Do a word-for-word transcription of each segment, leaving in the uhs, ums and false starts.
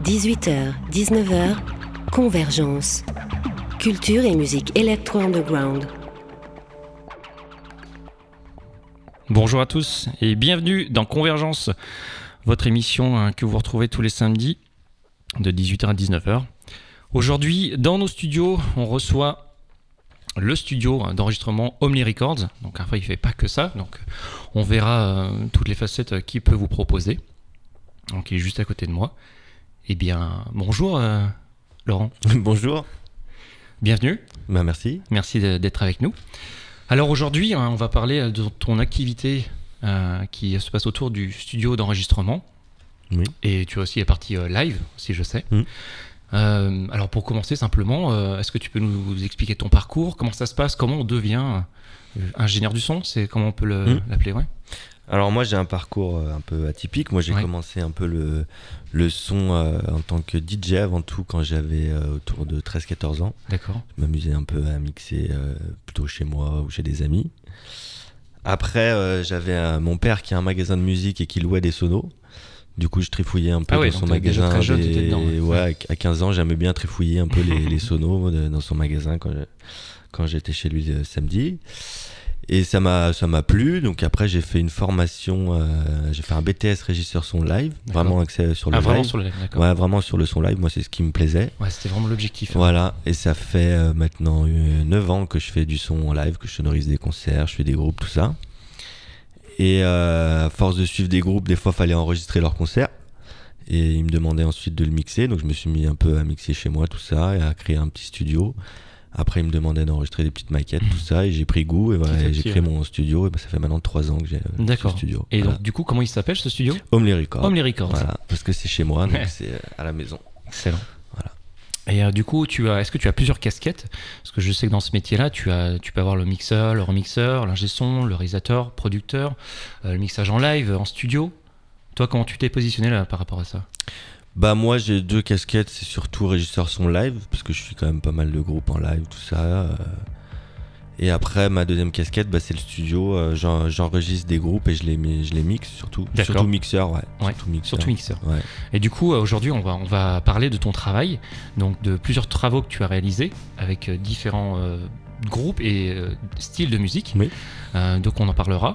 dix-huit heures dix-neuf heures, Convergence. Culture et musique électro-underground. Bonjour à tous et bienvenue dans Convergence, votre émission hein, que vous retrouvez tous les samedis de dix-huit heures à dix-neuf heures. Aujourd'hui, dans nos studios, on reçoit le studio d'enregistrement Omni Records. Donc après, il ne fait pas que ça, donc on verra euh, toutes les facettes qu'il peut vous proposer. Donc il est juste à côté de moi. Eh bien, bonjour euh, Laurent. Bonjour. Bienvenue. Ben, merci. Merci de, d'être avec nous. Alors aujourd'hui, hein, on va parler de ton activité euh, qui se passe autour du studio d'enregistrement. Oui. Et tu as aussi la partie euh, live, si je sais. Mm. Euh, alors pour commencer simplement, euh, est-ce que tu peux nous, nous expliquer ton parcours, comment ça se passe, comment on devient euh, ingénieur du son, c'est comment on peut le, mm. l'appeler, ouais. Alors moi j'ai un parcours un peu atypique. Moi j'ai ouais. commencé un peu le, le son euh, en tant que D J avant tout quand j'avais euh, autour de treize quatorze ans. D'accord. Je m'amusais un peu à mixer euh, plutôt chez moi ou chez des amis. Après euh, j'avais euh, mon père qui a un magasin de musique et qui louait des sonos. Du coup je trifouillais un peu ah ouais, dans son donc magasin. déjà très jeune, des... t'étais dedans, ouais. Ouais, à quinze ans j'aimais bien trifouiller un peu les, les sonos de, dans son magasin quand, je, quand j'étais chez lui le samedi. Et ça m'a, ça m'a plu, donc après j'ai fait une formation, euh, j'ai fait un B T S régisseur son live, d'accord. vraiment axé sur le ah, live. vraiment sur le live, d'accord. Ouais, vraiment sur le son live, moi c'est ce qui me plaisait. Ouais, c'était vraiment l'objectif. Voilà, hein. Et ça fait euh, maintenant euh, neuf ans que je fais du son en live, que je sonorise des concerts, je fais des groupes, tout ça. Et euh, à force de suivre des groupes, des fois fallait enregistrer leurs concerts. Et ils me demandaient ensuite de le mixer, donc je me suis mis un peu à mixer chez moi, tout ça, et à créer un petit studio. Après, il me demandait d'enregistrer des petites maquettes, tout ça, et j'ai pris goût, et voilà, et j'ai créé mon studio, et ben, ça fait maintenant trois ans que j'ai euh, D'accord. ce studio. Et voilà. Donc, du coup, comment il s'appelle ce studio ? Omni Records. Omni Records. Voilà, parce que c'est chez moi, donc c'est à la maison. Excellent. Voilà. Et euh, du coup, tu as, est-ce que tu as plusieurs casquettes ? Parce que je sais que dans ce métier-là, tu, as, tu peux avoir le mixeur, le remixeur, l'ingé son, le réalisateur, producteur, euh, le mixage en live, en studio. Toi, comment tu t'es positionné là par rapport à ça ? Bah moi j'ai deux casquettes, c'est surtout régisseur son live parce que je suis quand même pas mal de groupes en live, tout ça. Euh... Et après ma deuxième casquette, bah, c'est le studio. Euh, j'en, j'enregistre des groupes et je les je les mixe surtout. D'accord. Surtout mixeur, ouais. ouais. Surtout mixeur. Surtout mixeur. Ouais. Et du coup aujourd'hui on va on va parler de ton travail, donc de plusieurs travaux que tu as réalisés avec euh, différents euh, groupes et euh, styles de musique. Oui. Euh, donc on en parlera.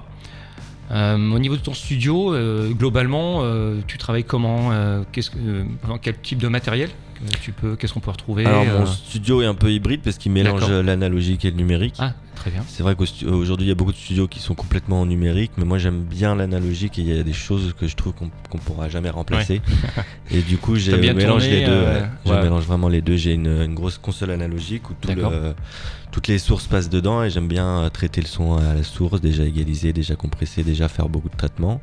Euh, au niveau de ton studio, euh, globalement, euh, tu travailles comment euh, qu'est-ce que, euh, quel type de matériel que tu peux, qu'est-ce qu'on peut retrouver ? Alors euh... mon studio est un peu hybride parce qu'il mélange D'accord. l'analogique et le numérique. Ah, très bien. C'est vrai qu'aujourd'hui il y a beaucoup de studios qui sont complètement en numérique, mais moi j'aime bien l'analogique et il y a des choses que je trouve qu'on qu'on pourra jamais remplacer. Ouais. Et du coup j'ai mélange les deux. Euh... Ouais. Je ouais. mélange vraiment les deux. J'ai une, une grosse console analogique où tout le, toutes les sources passent dedans et j'aime bien traiter le son à la source, déjà égalisé, déjà compressé, déjà faire beaucoup de traitements.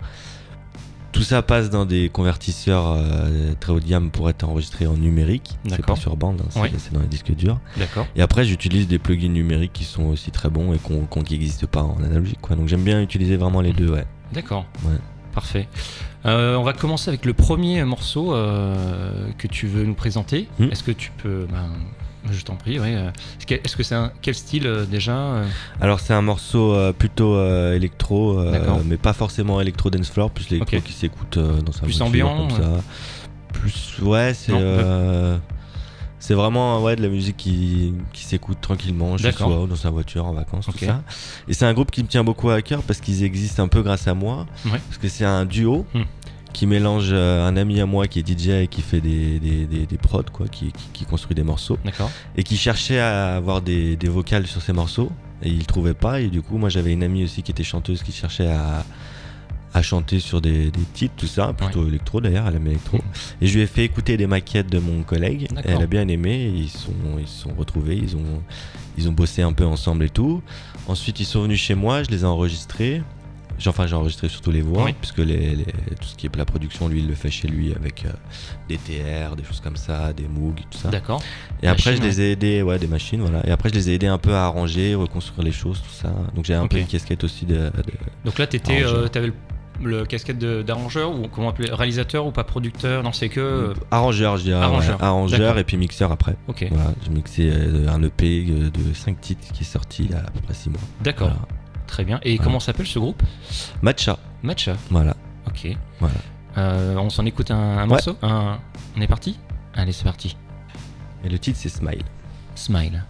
Tout ça passe dans des convertisseurs euh, très haut de gamme pour être enregistré en numérique. D'accord. C'est pas sur bande, hein, c'est, oui. c'est dans les disques durs. D'accord. Et après, j'utilise des plugins numériques qui sont aussi très bons et qu'on, qu'on, qui n'existent pas en analogique, quoi. Donc j'aime bien utiliser vraiment les deux, ouais. D'accord. Ouais. Parfait. Euh, on va commencer avec le premier morceau euh, que tu veux nous présenter. Mmh. Est-ce que tu peux... Ben, je t'en prie, oui. Est-ce que c'est un... Quel style euh, déjà euh... Alors c'est un morceau euh, plutôt euh, électro, euh, mais pas forcément électro dance floor, plus l'électro okay. qui s'écoute euh, dans sa plus voiture, ambiant, comme ouais. ça. Plus, ouais, c'est... Euh, c'est vraiment ouais, de la musique qui, qui s'écoute tranquillement chez D'accord. soi, dans sa voiture, en vacances, okay. tout ça. Et c'est un groupe qui me tient beaucoup à cœur parce qu'ils existent un peu grâce à moi, ouais. parce que c'est un duo. Hmm. qui mélange euh, un ami à moi qui est D J et qui fait des, des, des, des prods, quoi, qui, qui, qui construit des morceaux. D'accord. Et qui cherchait à avoir des, des vocales sur ses morceaux et il ne trouvait pas. Et du coup, moi j'avais une amie aussi qui était chanteuse qui cherchait à, à chanter sur des, des titres, tout ça, plutôt ouais. électro d'ailleurs, elle aime électro. Mmh. Et je lui ai fait écouter des maquettes de mon collègue. Et elle a bien aimé. Et ils sont, ils se sont retrouvés, ils ont, ils ont bossé un peu ensemble et tout. Ensuite, ils sont venus chez moi, je les ai enregistrés. Enfin, j'ai enregistré surtout les voix, oui. puisque les, les, tout ce qui est la production, lui, il le fait chez lui avec euh, des T R, des choses comme ça, des Moog, tout ça. D'accord. Et machine, après, je les ai aidés, ouais, des machines, voilà. Et après, je les ai aidés un peu à arranger, reconstruire les choses, tout ça. Donc, j'ai un okay. peu une casquette aussi de. de Donc là, t'étais, euh, t'avais le, le casquette de, d'arrangeur ou comment appeler, réalisateur ou pas producteur ? Non, c'est que. Euh... Arrangeur, je dirais. Arrangeur. Ouais, arrangeur et puis mixeur après. Ok. Voilà, j'ai mixé euh, un E P de cinq titres qui est sorti il y a à peu près six mois. D'accord. Voilà. Très bien. Et voilà. comment s'appelle ce groupe ? Matcha. Matcha. Voilà. Ok. Voilà. Euh, on s'en écoute un, un morceau ouais. un... On est parti ? Allez, c'est parti. Et le titre, c'est Smile. Smile.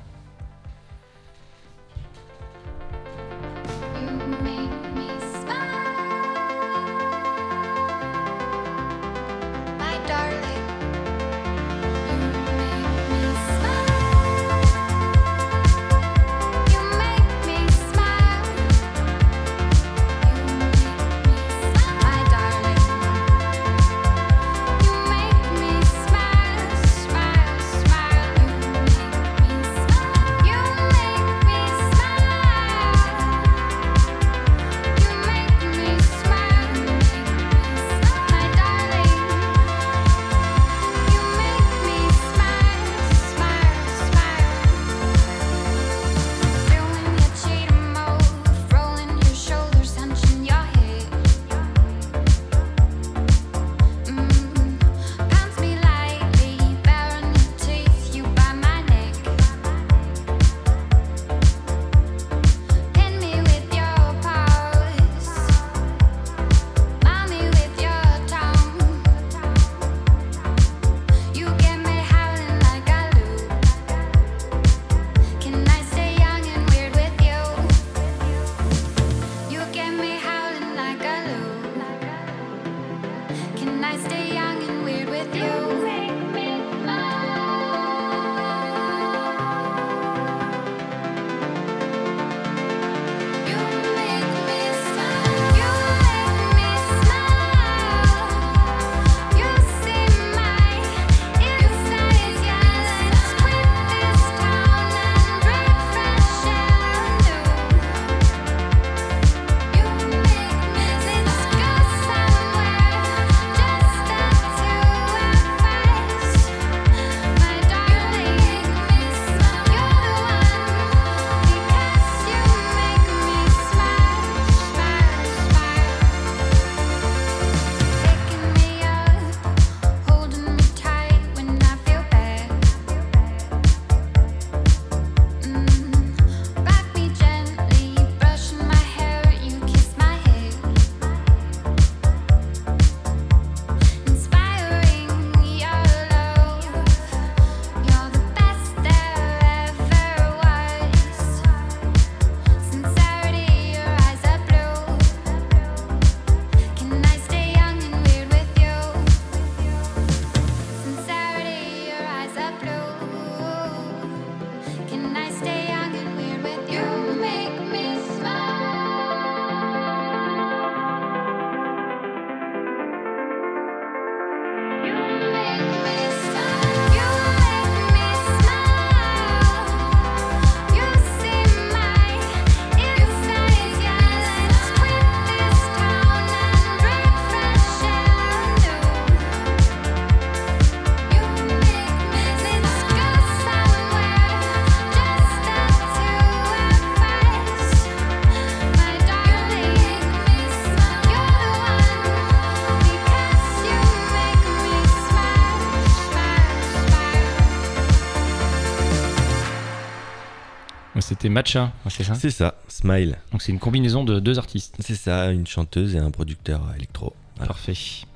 C'était Matcha, c'est ça ? C'est ça, Smile. Donc c'est une combinaison de deux artistes. C'est ça, une chanteuse et un producteur électro. Voilà. Parfait.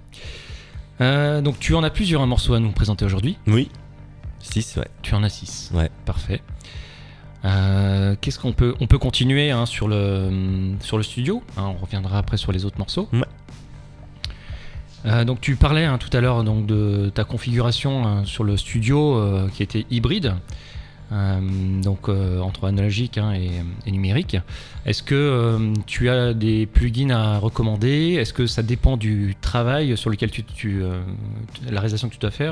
Euh, donc tu en as plusieurs un morceau à nous présenter aujourd'hui ? Oui, six, ouais. Tu en as six. Ouais. Parfait. Euh, qu'est-ce qu'on peut, on peut continuer hein, sur, le, sur le studio, hein, on reviendra après sur les autres morceaux. Ouais. Euh, donc tu parlais hein, tout à l'heure donc, de ta configuration hein, sur le studio euh, qui était hybride. Euh, donc euh, entre analogique hein, et, et numérique. Est-ce que euh, tu as des plugins à recommander ? Est-ce que ça dépend du travail sur lequel tu, tu euh, la réalisation que tu dois faire ?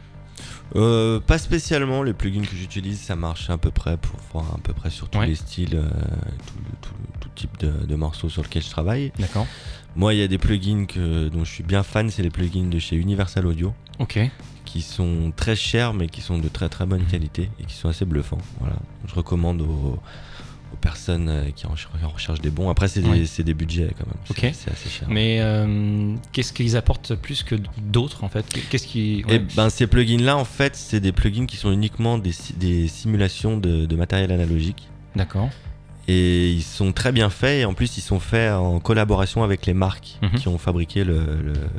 euh, Pas spécialement. Les plugins que j'utilise, ça marche à peu près pour voir à peu près sur tous ouais. les styles, euh, tout, tout, tout type de, de morceaux sur lesquels je travaille. D'accord. Moi, il y a des plugins que, dont je suis bien fan, c'est les plugins de chez Universal Audio. Ok. Qui sont très chers mais qui sont de très très bonne qualité et qui sont assez bluffants. Voilà. Je recommande aux, aux personnes qui en recherchent des bons. Après c'est des, oui. c'est des budgets quand même, okay. c'est, c'est assez cher. Mais euh, qu'est-ce qu'ils apportent plus que d'autres en fait ? Qu'est-ce qui... ouais. Et ben, ces plugins là en fait c'est des plugins qui sont uniquement des, des simulations de, de matériel analogique. D'accord. Et ils sont très bien faits et en plus ils sont faits en collaboration avec les marques mm-hmm. qui ont fabriqué le, le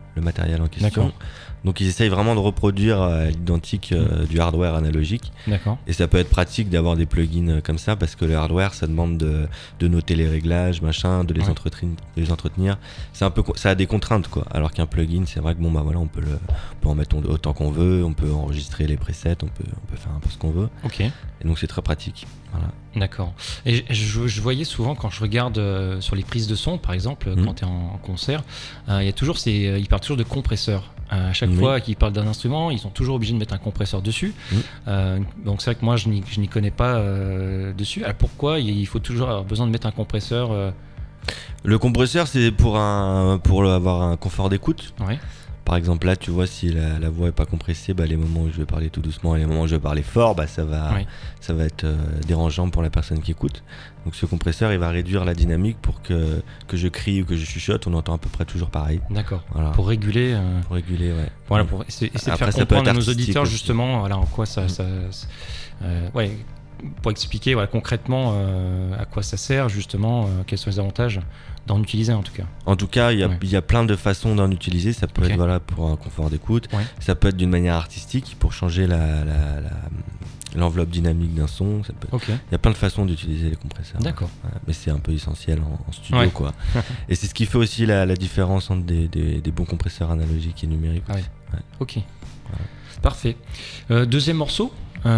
le matériel en question. D'accord. Donc ils essayent vraiment de reproduire à l'identique euh, du hardware analogique. D'accord. Et ça peut être pratique d'avoir des plugins comme ça parce que le hardware, ça demande de, de noter les réglages, machin, de les, Ouais. entretenir, de les entretenir. C'est un peu, co- ça a des contraintes quoi. Alors qu'un plugin, c'est vrai que bon bah voilà, on peut le, on peut en mettre autant qu'on veut, on peut enregistrer les presets, on peut, on peut faire un peu ce qu'on veut. Ok. Et donc c'est très pratique. Voilà. D'accord. Et je, je voyais souvent quand je regarde euh, sur les prises de son, par exemple, Mhm. quand tu es en, en concert, euh, il y a toujours ces, euh, ils parlent toujours de compresseurs. Euh, à chaque Oui. fois qu'ils parlent d'un instrument, ils sont toujours obligés de mettre un compresseur dessus. Mhm. Euh, donc c'est vrai que moi, je n'y, je n'y connais pas euh, dessus. Alors pourquoi il faut toujours avoir besoin de mettre un compresseur euh, Le compresseur, c'est pour un, pour avoir un confort d'écoute. ouais. Par exemple, là, tu vois, si la, la voix est pas compressée, bah, les moments où je vais parler tout doucement et les moments où je vais parler fort, bah, ça va, Oui. ça va être euh, dérangeant pour la personne qui écoute. Donc, ce compresseur, il va réduire la dynamique pour que, que je crie ou que je chuchote, on entend à peu près toujours pareil. D'accord. Voilà. Pour réguler. euh, Pour réguler, ouais. Voilà, pour essayer, essayer de Après, faire ça peut comprendre à être nos artistique auditeurs aussi. justement voilà, en quoi ça. ça euh, ouais, pour expliquer voilà, concrètement euh, à quoi ça sert, justement, euh, quels sont les avantages d'en utiliser en tout cas. En tout cas, il y, a- Ouais. il y a plein de façons d'en utiliser. Ça peut Ok. être voilà, pour un confort d'écoute, Ouais. ça peut être d'une manière artistique pour changer la, la- la- l'enveloppe dynamique d'un son. Ça peut... Ok, Il y a plein de façons d'utiliser les compresseurs. d'accord. Ouais, mais c'est un peu essentiel en, en studio, Ouais. quoi. Et c'est ce qui fait aussi la, la différence entre des, des- des bons compresseurs analogiques et numériques. Ah aussi. ouais. Ok, parfait. Euh, deuxième morceau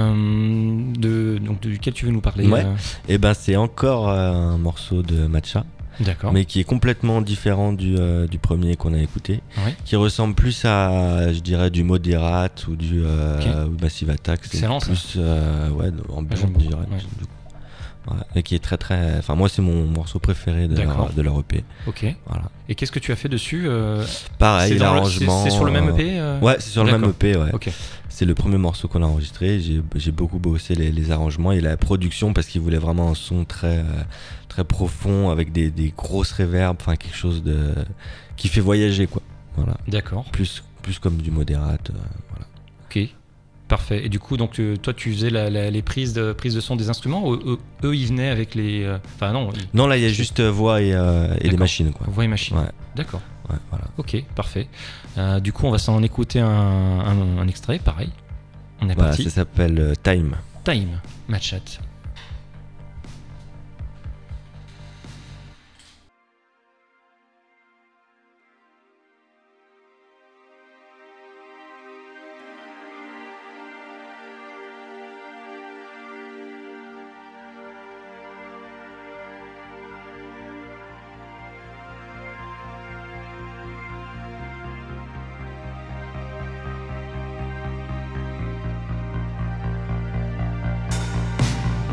euh, de, donc, duquel tu veux nous parler. Ouais. euh, Et ben c'est encore euh, un morceau de Matcha, D'accord. mais qui est complètement différent du, euh, du premier qu'on a écouté, Ouais. qui ressemble plus à, je dirais, du Moderate ou du euh, ou Massive Attack. C'est Excellent, ça. plus euh, ouais, ambiant, J'aime je beaucoup, dirais. ouais. du coup. Ouais, et qui est très très. Enfin moi c'est mon morceau préféré de D'accord. leur, de leur E P. Ok. Voilà. Et qu'est-ce que tu as fait dessus euh, Pareil, c'est, dans le- l'arrangement. c'est, c'est sur le même euh, E P euh Ouais, c'est sur le même D'accord. E P, ouais. Ok. C'est le premier morceau qu'on a enregistré. J'ai, j'ai beaucoup bossé les, les arrangements et la production parce qu'il voulait vraiment un son très, euh, très profond avec des, des grosses réverbes, enfin quelque chose de qui fait voyager, quoi. Voilà. D'accord. Plus, plus comme du Moderate. euh, voilà. Ok, parfait. Et du coup, donc euh, toi, tu faisais la- la- les prises de, prises de son des instruments ou eux, eux, ils venaient avec les. euh, Enfin, non, ils- Non, là, il y a juste euh, voix et, euh, et les D'accord. machines, quoi. voix et machine. Ouais, D'accord. ouais, voilà. Ok, parfait. Euh, du coup, on va s'en écouter un, un- un extrait, pareil. On est Voilà, parti. ça s'appelle euh, Time. Time, Matchat. Time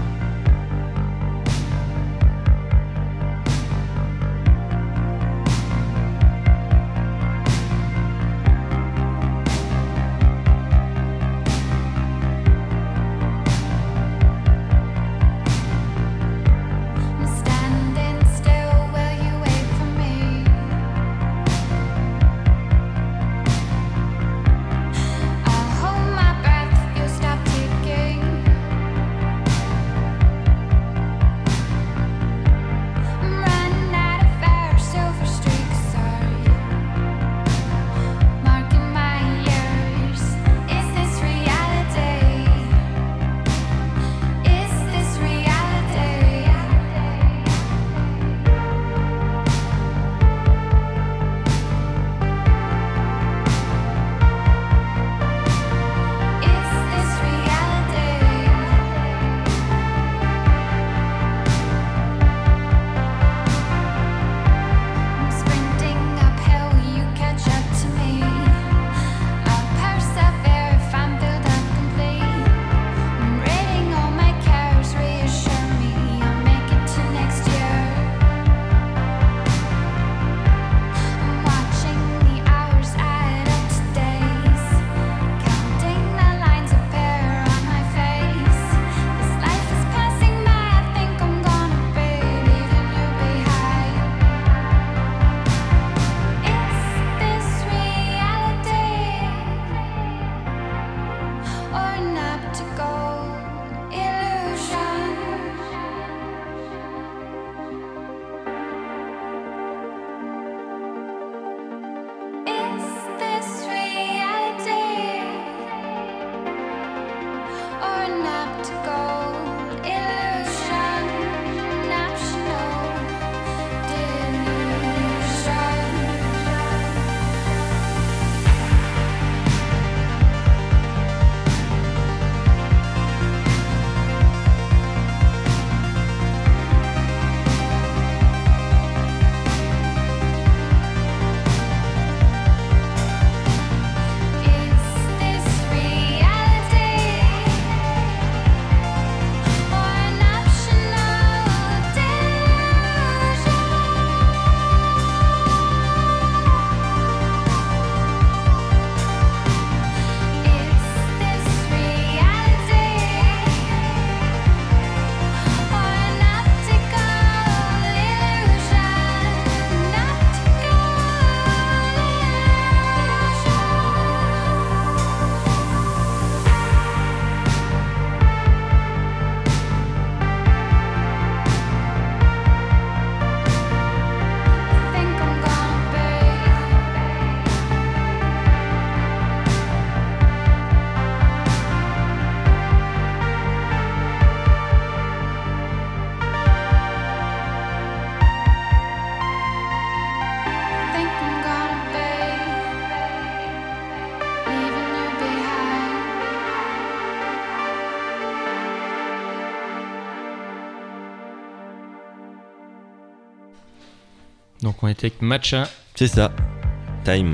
Donc on était avec Matcha. C'est ça. Time.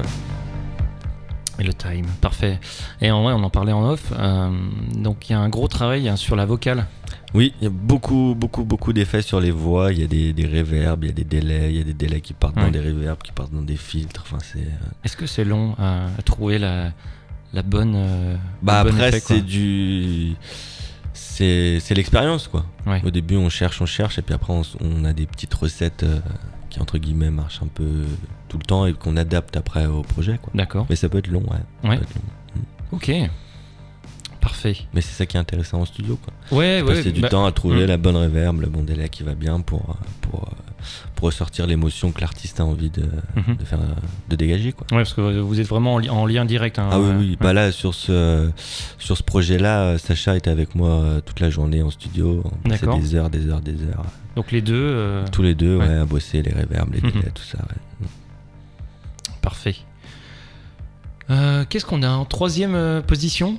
Et le time, parfait. Et en vrai, on en parlait en off. Euh, donc il y a un gros travail hein, sur la vocale. Oui, il y a beaucoup, beaucoup, beaucoup d'effets sur les voix. Il y a des, des reverbs, il y a des délais, il y a des délais qui partent Ouais. dans des reverbs, qui partent dans des filtres. Enfin, c'est. euh, Est-ce que c'est long à, à trouver la, la bonne. Euh, Bah le bon après, effet, quoi. c'est du. C'est, c'est l'expérience, quoi. Ouais. Au début, on cherche, on cherche, et puis après, on, s- on a des petites recettes euh, qui, entre guillemets, marchent un peu tout le temps et qu'on adapte après au projet, quoi. D'accord. Mais ça peut être long, ouais. Ça Ouais. peut être long. Ok. Parfait. Mais c'est ça qui est intéressant en studio, quoi. Ouais, ouais. Passer du bah, temps à trouver mm. la bonne reverb, le bon délai qui va bien pour, euh, pour, euh, pour ressortir l'émotion que l'artiste a envie de, Mhm. de, faire, euh, de dégager, quoi. Ouais, parce que vous êtes vraiment en, li- en lien direct. Hein, Ah oui, ouais. oui. Ouais. Bah là, sur ce, sur ce projet-là, euh, Sacha était avec moi euh, toute la journée en studio. On passait D'accord. des heures, des heures, des heures. Donc les deux. euh, Tous les deux, Ouais. ouais, à bosser les reverbs, les Mhm. délais, tout ça. Ouais. Parfait. Euh, Qu'est-ce qu'on a en troisième euh, position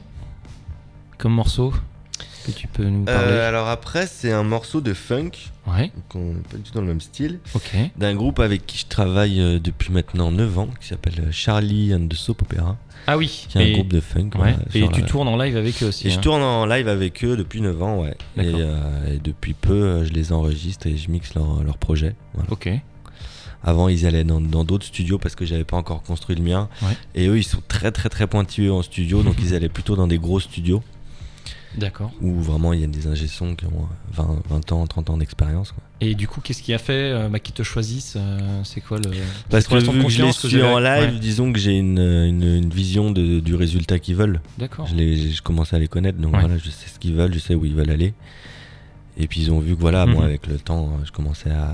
comme morceau que tu peux nous parler Euh, alors après, c'est un morceau de funk, Ouais, donc on n'est pas du tout dans le même style, ok. d'un groupe avec qui je travaille euh, depuis maintenant neuf ans, qui s'appelle euh, Charlie and the Soap Opera, Ah oui. qui est et, un groupe de funk. ouais, voilà, et sur tu la- tournes en live avec eux aussi. Et je hein. tourne en live avec eux depuis neuf ans, ouais. Et, D'accord. euh, et depuis peu, euh, je les enregistre et je mixe leurs leur projets. Voilà. Ok. Avant, ils allaient dans dans d'autres studios parce que j'avais pas encore construit le mien. Ouais. Et eux, ils sont très très très pointilleux en studio, donc ils allaient plutôt dans des gros studios D'accord. où vraiment il y a des ingé sons qui ont vingt, vingt ans, trente ans d'expérience, quoi. Et du coup, qu'est-ce qui a fait euh, bah, qu'ils te choisissent euh, C'est quoi le. Parce c'est que pour l'instant vu que je les confiance que suis j'avais- en live, Ouais. disons que j'ai une, une, une vision de, du résultat qu'ils veulent. D'accord. Je, les, je commence à les connaître, donc Ouais. voilà, je sais ce qu'ils veulent, je sais où ils veulent aller. Et puis ils ont vu que voilà, Mhm. moi avec le temps, je commençais à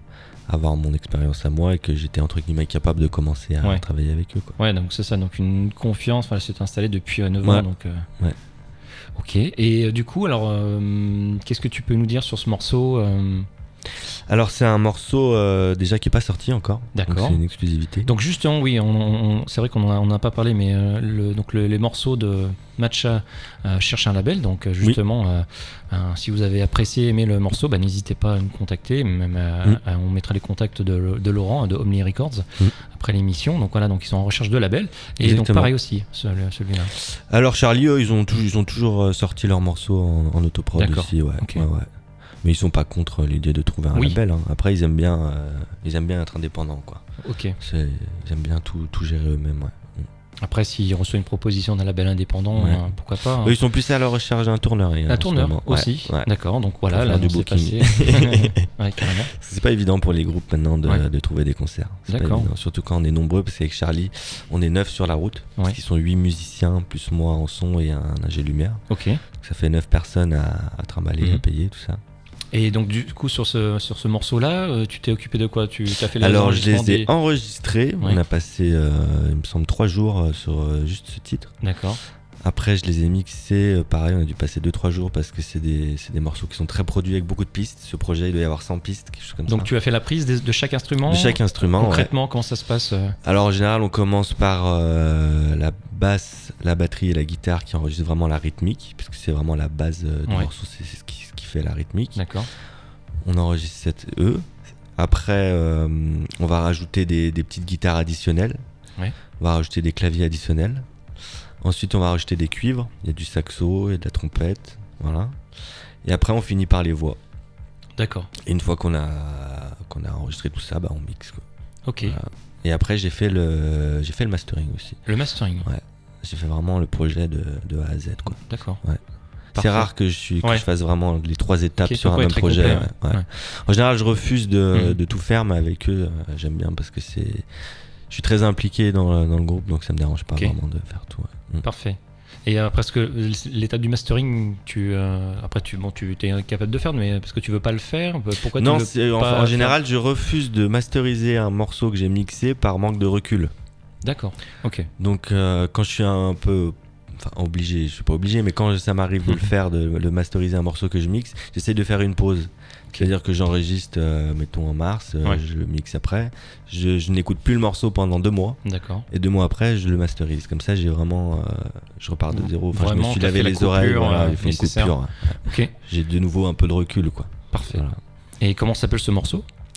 avoir mon expérience à moi et que j'étais entre guillemets capable de commencer à Ouais. travailler avec eux, quoi. Ouais, donc c'est ça. Donc une confiance, voilà, s'est installée depuis euh, neuf Ouais. ans. Donc, euh, Ouais. Ok. Et euh, du coup, alors, euh, qu'est-ce que tu peux nous dire sur ce morceau euh, Alors c'est un morceau euh, déjà qui est pas sorti encore. D'accord. Donc c'est une exclusivité. Donc justement, oui, on, on- c'est vrai qu'on n'en a pas parlé, mais euh, le, donc le- les morceaux de Matcha euh, cherchent un label. Donc euh, justement, euh, ben, si vous avez apprécié, aimé le morceau, bah, n'hésitez pas à nous contacter. Même, euh, Mm. à- on mettra les contacts de, de Laurent, de Omni Records, Mm. après l'émission. Donc voilà, donc ils sont en recherche de label. Et donc Exactement. pareil aussi, ce- celui-là. Alors Charlie, eux, ils ont, tou- ils ont toujours euh, sorti leurs morceaux en, en autoprod D'accord. aussi, ouais, Ok. ouais, ouais. Mais ils sont pas contre l'idée de trouver un Oui. label, hein. Après ils aiment bien, euh, ils aiment bien être indépendants, quoi. Ok. C'est- Ils aiment bien tout, tout gérer eux-mêmes, ouais. Après, s'il reçoit une proposition d'un label indépendant, Ouais. euh, pourquoi pas hein. Eux, ils sont plus à la recherche d'un tourneur. hein, en Un ce tourneur moment. aussi. Ouais, ouais. D'accord. Donc voilà, Pour là, faire du c'est booking. passé. Ouais, carrément. C'est pas évident pour les groupes maintenant de, Ouais. de trouver des concerts. C'est pas D'accord. évident. Surtout quand on est nombreux, parce qu'avec Charlie, on est neuf sur la route. Ouais. Parce qu'ils sont huit musiciens, plus moi en son et un ingé lumière. Ok. Donc ça fait neuf personnes à, à trimballer, Mhm. à payer, tout ça. Et donc du coup sur ce sur ce morceau-là, euh, tu t'es occupé de quoi? Tu as fait les Alors je les ai enregistrements des- enregistrés. Ouais. On a passé, euh, il me semble, trois jours euh, sur euh, juste ce titre. D'accord. Après, je les ai mixés. euh, pareil, on a dû passer deux trois jours parce que c'est des, c'est des morceaux qui sont très produits avec beaucoup de pistes. Ce projet, il doit y avoir cent pistes, quelque chose comme Donc ça. tu as fait la prise de, de chaque instrument. De chaque instrument. ouais. Concrètement, comment ça se passe euh Alors en général, on commence par euh, la basse, la batterie et la guitare qui enregistrent vraiment la rythmique, puisque c'est vraiment la base euh, du Ouais. morceau, c'est c'est ce qui, ce qui fait la rythmique. D'accord. On enregistre cette E. Après, euh, on va rajouter des, des petites guitares additionnelles. Ouais. On va rajouter des claviers additionnels. Ensuite, on va rajouter des cuivres. Il y a du saxo et de la trompette. Voilà. Et après, on finit par les voix. D'accord. Et une fois qu'on a, qu'on a enregistré tout ça, bah, on mixe, quoi. Ok. Voilà. Et après, j'ai fait le, j'ai fait le mastering aussi. Le mastering. J'ai fait vraiment le projet de, de A à Z, quoi. D'accord. Ouais. Parfait. C'est rare que je, suis, que Ouais. je fasse vraiment les trois étapes Ok, sur donc un ouais, même très projet. complet, ouais, ouais. ouais. Ouais. En général, je refuse de, Mhm. de tout faire, mais avec eux, euh, j'aime bien parce que c'est. Je suis très impliqué dans le, dans le groupe, donc ça me dérange pas Ok. vraiment de faire tout. ouais. Mm. Parfait. Et après, parce que l'étape du mastering, tu euh, après tu bon tu es capable de faire, mais parce que tu veux pas le faire, pourquoi tu Non, veux c'est- en, pas en faire général, je refuse de masteriser un morceau que j'ai mixé par manque de recul. D'accord. Ok. Donc, euh, quand je suis un peu. Enfin, obligé, je suis pas obligé, mais quand ça m'arrive de le faire, de, de masteriser un morceau que je mixe, j'essaie de faire une pause. C'est-à-dire que j'enregistre, euh, mettons en mars, euh, Ouais. je le mixe après, je, je n'écoute plus le morceau pendant deux mois, D'accord. et deux mois après, je le masterise. Comme ça, j'ai vraiment, euh, je repars de zéro. Enfin, je me Vraiment, suis t'as lavé fait la les coupure, oreilles, voilà, euh, j'ai fait une nécessaire. coupure. Ok. J'ai de nouveau un peu de recul, quoi. Parfait. Voilà. Et comment s'appelle ce morceau?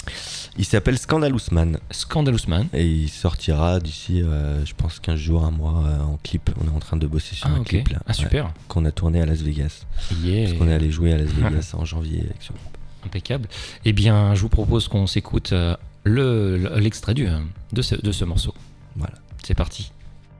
Il s'appelle Scandalous Man. Scandalous Man. Et il sortira d'ici, euh, je pense, quinze jours, un mois euh, en clip. On est en train de bosser sur ah, un okay. clip là. Ah, super. Ouais, qu'on a tourné à Las Vegas. Yeah. Parce qu'on est allé jouer à Las Vegas en janvier avec ce groupe. Impeccable. Eh bien, je vous propose qu'on s'écoute euh, le, le, l'extrait du, euh, de, ce, de ce morceau. Voilà. C'est parti.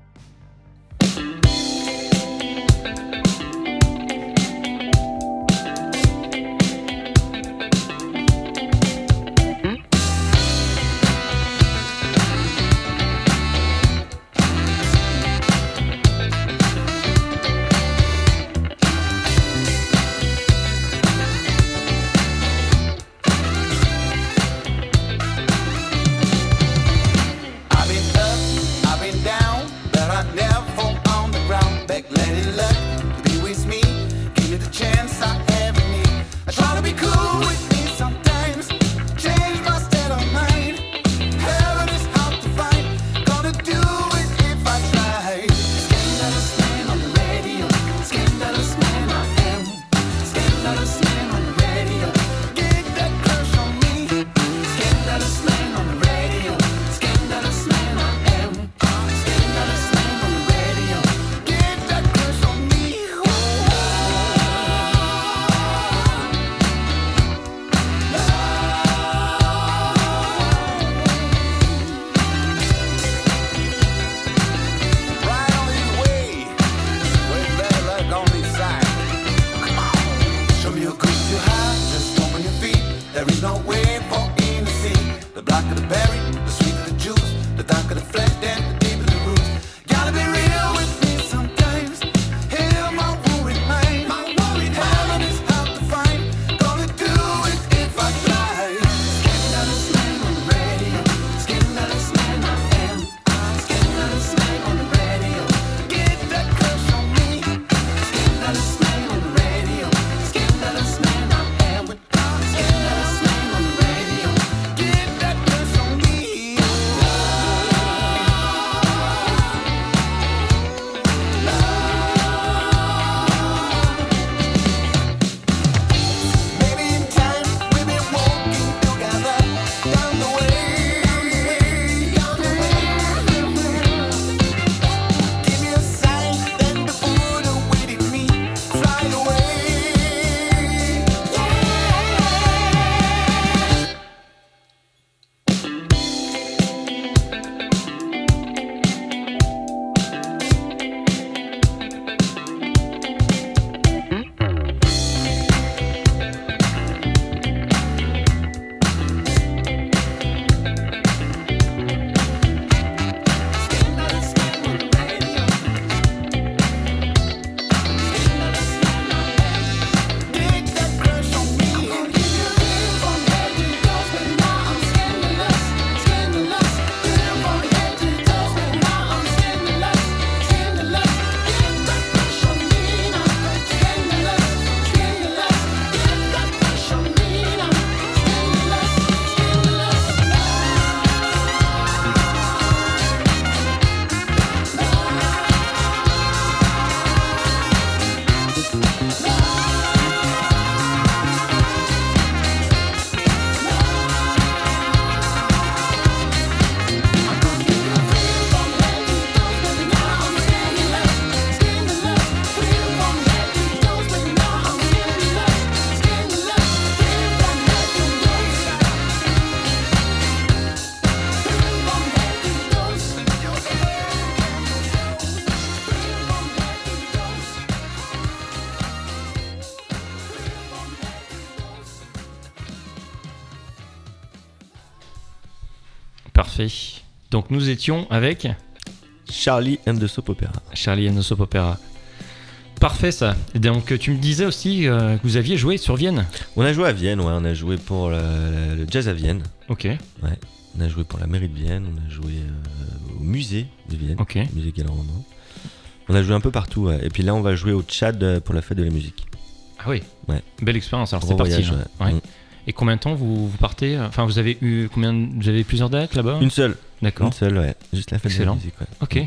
Parfait. Donc nous étions avec Charlie and the Soap Opera. Charlie and the Soap Opera. Parfait ça. Et donc tu me disais aussi euh, que vous aviez joué sur Vienne. On a joué à Vienne, ouais. On a joué pour le, le jazz à Vienne. Ok. Ouais. On a joué pour la mairie de Vienne. On a joué euh, au musée de Vienne. Ok. Musée Galland-Roman. On a joué un peu partout. Ouais. Et puis là, on va jouer au Tchad pour la fête de la musique. Ah oui. Ouais. Belle expérience. Alors Gros c'est parti. voyage, hein. ouais. Ouais. Mmh. Et combien de temps vous, vous partez? Enfin, vous avez eu combien? Vous avez plusieurs dates là-bas? Une seule. D'accord. Une seule, ouais. Juste la fête Excellent. de la musique, ouais. Ok.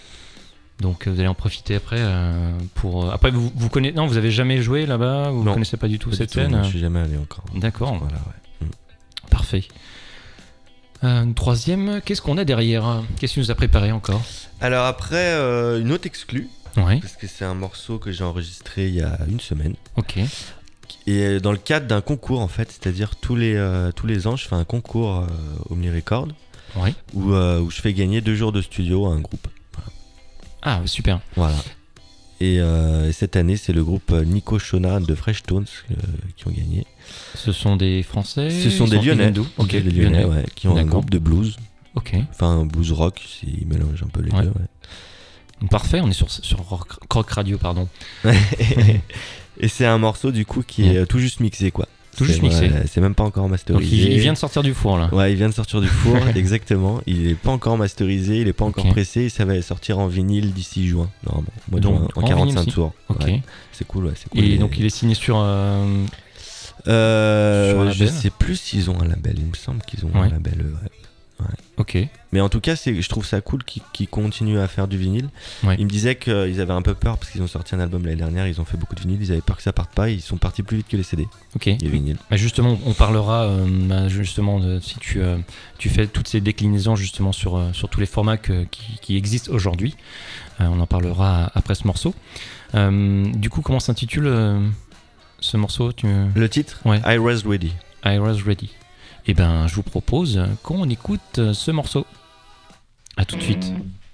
Donc vous allez en profiter après euh, pour. Après vous vous connaissez. Non, vous avez jamais joué là-bas. Vous ne connaissez pas du tout pas cette du tout, scène. non, je suis jamais allé encore. D'accord. Voilà, ouais. Parfait. Parfait. Euh, troisième, qu'est-ce qu'on a derrière? Qu'est-ce que tu nous as préparé encore? Alors après, euh, une autre exclue. Ouais. Parce que c'est un morceau que j'ai enregistré il y a une semaine. Ok. Et dans le cadre d'un concours en fait, c'est-à-dire tous les, euh, tous les ans je fais un concours euh, Omni Record Ouais. où, euh, où je fais gagner deux jours de studio à un groupe. Ah, super. Voilà. Et, euh, et cette année c'est le groupe Nico Shona de Fresh Tones euh, qui ont gagné. Ce sont des Français? Ce sont Ils des sont Lyonnais. d'où? Ok, des Lyonnais, ouais, qui ont un D'accord. groupe de blues. Ok. Enfin un blues rock, ils mélangent un peu les Ouais. deux. Ouais. Parfait, on est sur, sur Rock, Rock Radio, pardon. Et c'est un morceau du coup qui est tout juste mixé quoi. Tout c'est, juste mixé. Ouais, c'est même pas encore masterisé. Donc il, il vient de sortir du four là. Ouais, il vient de sortir du four, exactement. Il est pas encore masterisé, il est pas encore Ok. pressé. Et ça va sortir en vinyle d'ici juin, normalement. Mois de Donc, juin, en en quarante-cinq vinyle aussi. tours. Ok. Ouais, c'est cool, ouais, c'est cool. Et donc il est signé sur. euh, Euh, sur un je label. sais plus s'ils ont un label. Il me semble qu'ils ont Ouais. un label. Ouais. Ok. Mais en tout cas, c'est, je trouve ça cool qu'ils, qu'ils continuent à faire du vinyle. Ouais. Ils me disaient qu'ils avaient un peu peur parce qu'ils ont sorti un album l'année dernière. Ils ont fait beaucoup de vinyle. Ils avaient peur que ça parte pas. Et ils sont partis plus vite que les C D. Ok. Les vinyles. Bah justement, on parlera euh, bah, justement de, si tu, euh, tu fais toutes ces déclinaisons justement sur, euh, sur tous les formats que- qui, qui existent aujourd'hui. Euh, on en parlera après ce morceau. Euh, du coup, comment s'intitule euh, ce morceau tu... Le titre, Ouais. I Was Ready. I was ready. Eh ben, je vous propose qu'on écoute euh, ce morceau. À tout de suite.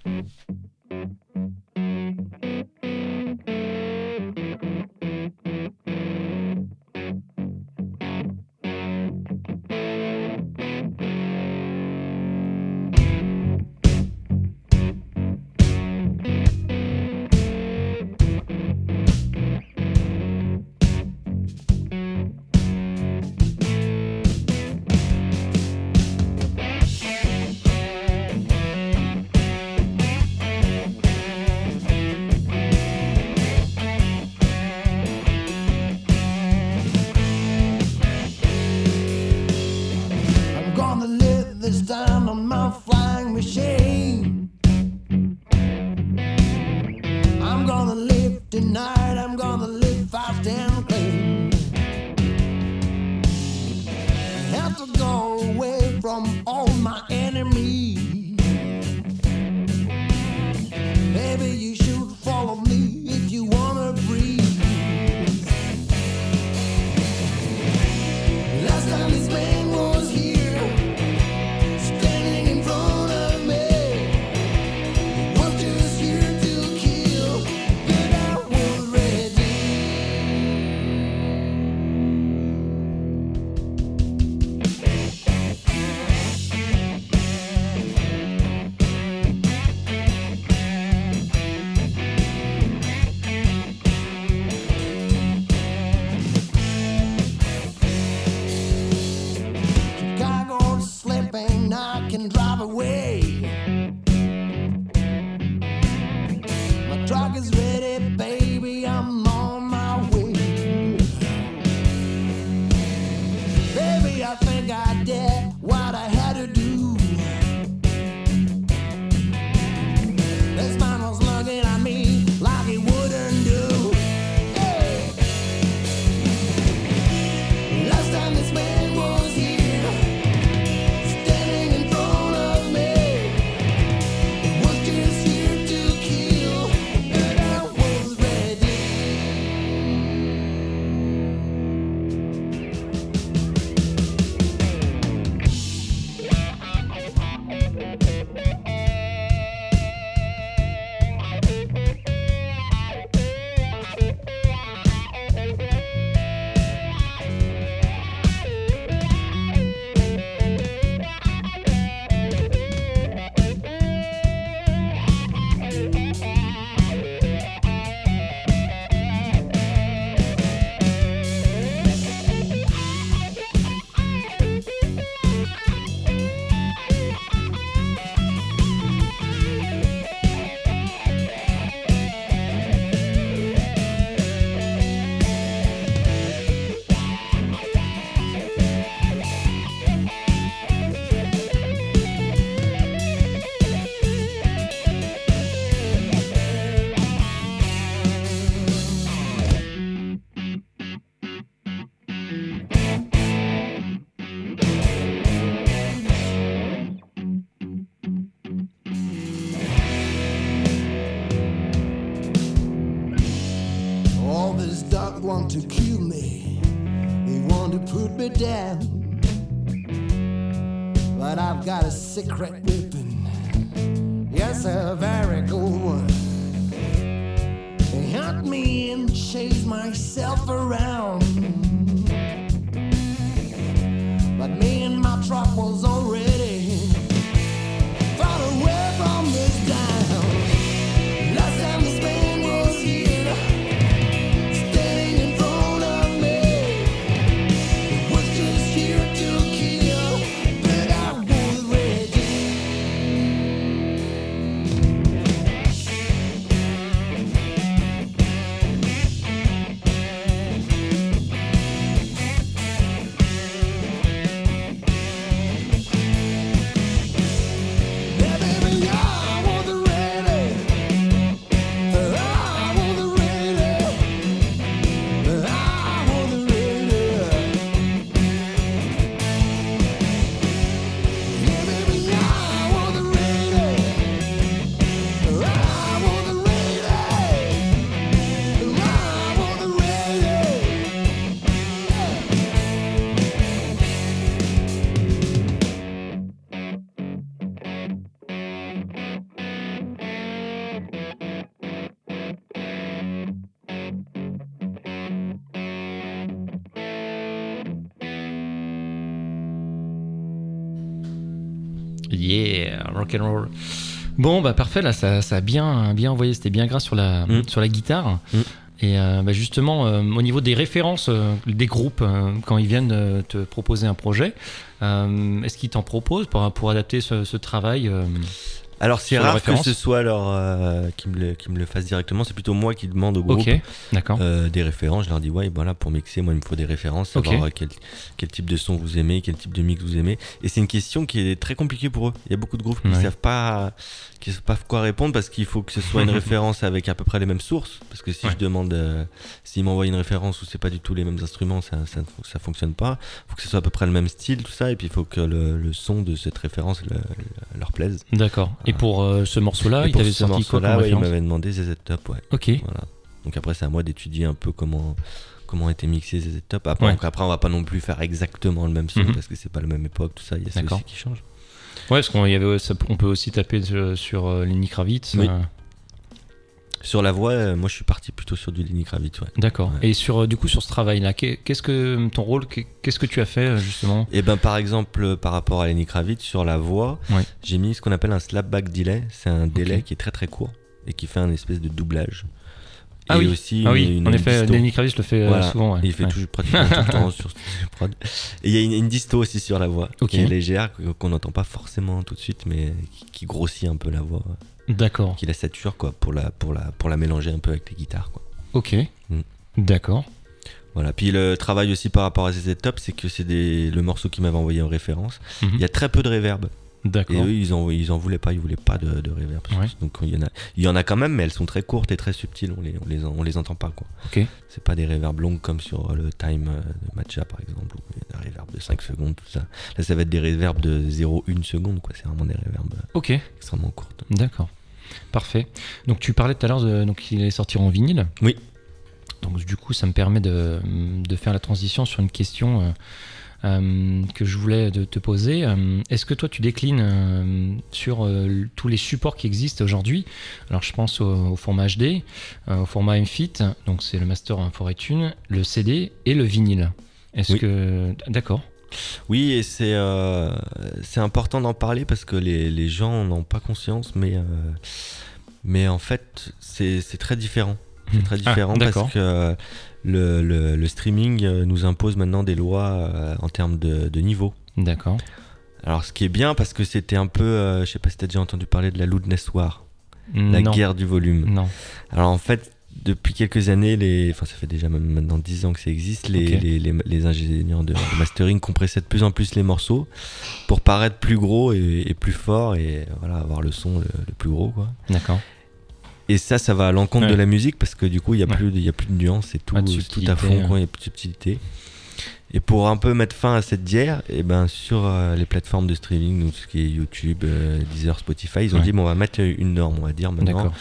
I'm gonna live this time on my flying machine. I'm gonna live tonight, I'm gonna live fast and clean. Have to go away from all my enemies. Baby, you should follow me if you wanna breathe. Last time this man was here, standing in front of me, was just here to kill, but I was ready. Chicago's slipping, I can drive away. My truck is ready, baby, I'm on my way. Baby, I think I did what I had to do. This man was looking at me like he wouldn't do. Hey. Last time this man was here, standing in front of me, was just here to kill, but I was ready. want to kill me, they want to put me down. But I've got a secret weapon, yes, a very good one. They hunt me and chase myself around. But me and my truck was already far away from this town. Last time this man was here, standing in front of me. He was just here to kill, but I was ready. Yeah, baby, I was ready. I was ready. I was ready. Yeah, baby, I was ready. I was ready. Yeah, rock and roll. Bon, bah parfait, là, ça, ça a bien, bien envoyé, c'était bien gras sur la, Mm. sur la guitare. Mm. Et euh, bah justement, euh, au niveau des références euh, des groupes, euh, quand ils viennent euh, te proposer un projet, euh, est-ce qu'ils t'en proposent pour, pour adapter ce, ce travail euh, Alors c'est Sur la rare que référence. ce soit leur euh, qui me le qui me le fasse directement. C'est plutôt moi qui demande au groupe Ok, d'accord. euh, des références. Je leur dis ouais, voilà, pour mixer, moi il me faut des références, savoir Ok. euh, quel quel type de son vous aimez, quel type de mix vous aimez. Et c'est une question qui est très compliquée pour eux. Il y a beaucoup de groupes qui ne Ouais. savent pas qui savent pas quoi répondre parce qu'il faut que ce soit une référence avec à peu près les mêmes sources. Parce que si Ouais. je demande euh, s'ils m'envoient une référence où c'est pas du tout les mêmes instruments, ça ça ça fonctionne pas. Il faut que ce soit à peu près le même style, tout ça, et puis il faut que le, le son de cette référence le- le- leur plaise. D'accord. Et pour euh, ce morceau-là, Et il pour t'avait ce sorti quoi morceau-là, comme ouais, il référence m'avait demandé Z Z Top, ouais. Ok, Voilà. Donc après, c'est à moi d'étudier un peu comment comment était mixé Z Z Top. Après, Ouais. donc après, on va pas non plus faire exactement le même son Mhm. parce que c'est pas la même époque, tout ça. Il y a ça D'accord. aussi qui change. ouais, parce qu'on y avait, ça- on peut aussi taper sur, sur euh, Lenny Kravitz. Oui. euh, Sur la voix, euh, moi, je suis parti plutôt sur du Lenny Kravitz, ouais. D'accord. Ouais. Et sur, euh, du coup, sur ce travail-là, qu'est- qu'est-ce que ton rôle, qu'est- qu'est-ce que tu as fait euh, justement Et ben, par exemple, euh, par rapport à Lenny Kravitz, sur la voix, Ouais. j'ai mis ce qu'on appelle un slapback delay. C'est un délai Ok. qui est très très court et qui fait un espèce de doublage. Ah et oui. aussi Ah une- oui, une- en une effet, disto. Lenny Kravitz le fait euh, Voilà. souvent. ouais. Et il fait Ouais. toujours pratiquement tout le temps sur ses prods. Et il y a une, une disto aussi sur la voix, Ok. qui est légère, que- qu'on n'entend pas forcément tout de suite, mais qui, qui grossit un peu la voix, D'accord. qui la sature quoi, pour la, pour la, pour la mélanger un peu avec les guitares, quoi. Ok. Mm. D'accord. Voilà. Puis le travail aussi par rapport à Z Z Top, c'est que c'est des, le morceau qu'ils m'avaient envoyé en référence. Mhm. Il y a très peu de reverb. Et D'accord. eux, ils en, ils en voulaient pas, ils voulaient pas de, de reverb. Ouais. Donc il y en a, il y en a quand même, mais elles sont très courtes et très subtiles. On les, on les, on les entend pas, quoi. Ok. C'est pas des reverbs longues comme sur le Time euh, de Matcha par exemple, ou des reverbs de cinq secondes, tout ça. Là, ça va être des reverbs de zéro virgule un seconde, quoi. C'est vraiment des reverbs euh, Ok. extrêmement courtes. D'accord. Parfait. Donc tu parlais tout à l'heure de, donc il est sorti en vinyle. Oui. Donc du coup, ça me permet de, de faire la transition sur une question euh, euh, que je voulais de te poser. Euh, Est-ce que toi, tu déclines euh, sur euh, tous les supports qui existent aujourd'hui? Alors, je pense au, au format H D, euh, au format M F I T, donc c'est le master for iTunes, le C D et le vinyle. Est-ce Oui. que... D'accord. Oui, et c'est euh, c'est important d'en parler parce que les, les gens n'ont pas conscience, mais, euh, mais en fait, c'est c'est très différent. C'est très Ah, différent d'accord. parce que le, le, le streaming euh, nous impose maintenant des lois euh, en termes de, de niveau. D'accord. Alors, ce qui est bien parce que c'était un peu, euh, je sais pas si t'as déjà entendu parler de la Loudness War, la non. guerre du volume. Non. Alors en fait, depuis quelques années, les, enfin ça fait déjà même maintenant dix ans que ça existe, les, Ok. les, les, les ingénieurs de, de mastering compressaient de plus en plus les morceaux pour paraître plus gros et, et plus fort et voilà, avoir le son le, le plus gros, quoi. D'accord. Et ça, ça va à l'encontre Ouais. de la musique parce que du coup, il n'y a, Ouais. plus de- il y a plus de nuances, c'est tout, Pas de tout subtilité, à fond, hein. quoi, il n'y a plus de subtilité. Et pour un peu mettre fin à cette guerre, et ben sur euh, les plateformes de streaming, donc ce qui est YouTube, euh, Deezer, Spotify, ils ont Ouais. dit bon, on va mettre une norme, on va dire maintenant. D'accord.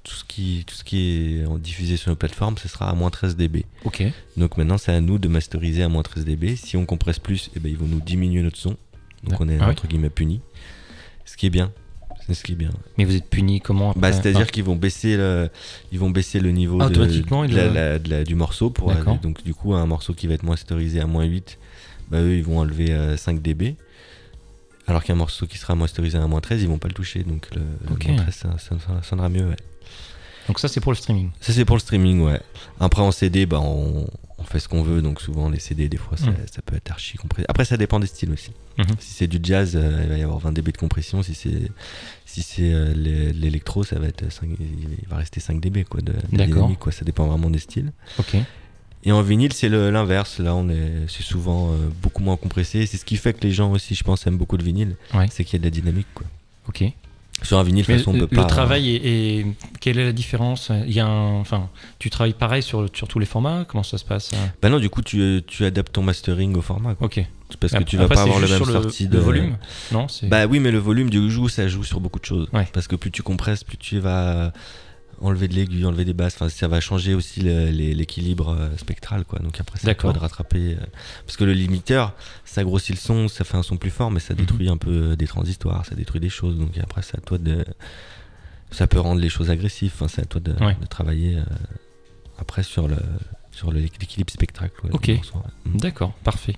tout ce qui, tout ce qui est diffusé sur nos plateformes, ce sera à moins treize décibels. Ok. Donc maintenant, c'est à nous de masteriser à moins treize décibels. Si on compresse plus, eh ben, ils vont nous diminuer notre son. Donc on est ah entre oui. guillemets puni. Ce qui est bien. C'est ce qui est bien. Mais vous êtes puni comment après? Bah, c'est-à-dire ah. qu'ils vont baisser le, ils vont baisser le niveau ah, de, automatiquement, de, il la, le... la, de la, du morceau. Pour aller, donc du coup, un morceau qui va être masterisé à moins huit, bah, eux, ils vont enlever euh, cinq décibels. Alors qu'un morceau qui sera masterisé à moins treize, ils vont pas le toucher. Donc le, okay. le moins treize, ça, ça, ça sonnera mieux. Ouais. Donc ça, c'est pour le streaming. Ça, c'est pour le streaming, ouais. Après, en C D, bah, on, on fait ce qu'on veut. Donc souvent, les C D, des fois, ça, mmh. ça peut être archi compressé. Après, ça dépend des styles aussi. Mmh. Si c'est du jazz, euh, il va y avoir vingt décibels de compression. Si c'est, si c'est euh, l'électro, ça va être cinq, il va rester cinq décibels quoi, de, de dynamique, quoi. Ça dépend vraiment des styles. Ok. Et en vinyle, c'est le, l'inverse. Là, on est, c'est souvent euh, beaucoup moins compressé. C'est ce qui fait que les gens aussi, je pense, aiment beaucoup le vinyle. Ouais. C'est qu'il y a de la dynamique, quoi. Ok. Sur un vinyle, de toute façon, on le, peut pas. Le travail est, est. Quelle est la différence? Il y a un. Enfin, tu travailles pareil sur, sur tous les formats? Comment ça se passe? Bah non, du coup, tu, tu adaptes ton mastering au format, quoi. Ok. Parce que après, tu vas pas avoir le même le, sortie de. Le volume? Non, c'est... Bah oui, mais le volume du joue, ça joue sur beaucoup de choses. Ouais. Parce que plus tu compresses, plus tu vas enlever de l'aigu, enlever des basses. Enfin, ça va changer aussi le, les, l'équilibre spectral, quoi. Donc après, c'est à toi de rattraper. Parce que le limiteur, ça grossit le son, ça fait un son plus fort, mais ça détruit mm-hmm. un peu des transistoires, ça détruit des choses. Donc après, c'est à toi de. Ça peut rendre les choses agressives. Enfin, c'est à toi de, ouais. de travailler euh, après sur le sur le, l'équilibre spectral. Ouais, ok. Morceaux, ouais. D'accord, parfait.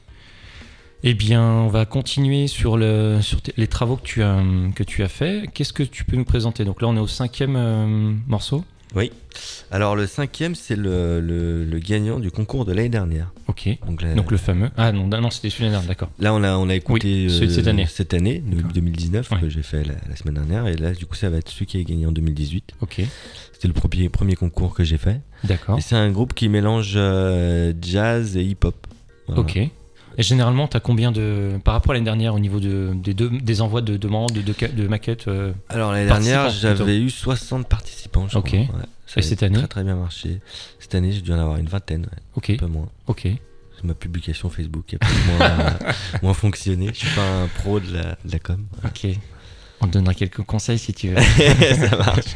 Eh bien, on va continuer sur, le, sur t- les travaux que tu as, que tu as fait. Qu'est-ce que tu peux nous présenter? Donc là, on est au cinquième euh, morceau. Oui. Alors, le cinquième, c'est le, le, le gagnant du concours de l'année dernière. Ok. Donc, la... Donc le fameux. Ah non, non c'était celui de l'année dernière, d'accord. Là, on a, on a écouté oui, celui de cette année, cette année deux mille dix-neuf, ouais. que j'ai fait la, la semaine dernière. Et là, du coup, ça va être celui qui a gagné en deux mille dix-huit. Ok. C'était le premier, premier concours que j'ai fait. D'accord. Et c'est un groupe qui mélange euh, jazz et hip-hop. Voilà. Ok. Et généralement, tu as combien de. Par rapport à l'année dernière, au niveau de, des, deux, des envois de demandes, de, de, de maquettes euh, Alors, l'année dernière, j'avais plutôt. eu soixante participants, je ok. crois. Ouais, et cette année très très bien marché. Cette année, j'ai dû en avoir une vingtaine. Ouais. Ok. Un peu moins. Ok. C'est ma publication Facebook qui a peut-être moins, moins fonctionné. Je suis pas un pro de la, de la com. Ok. On te donnera quelques conseils si tu veux. Ça marche.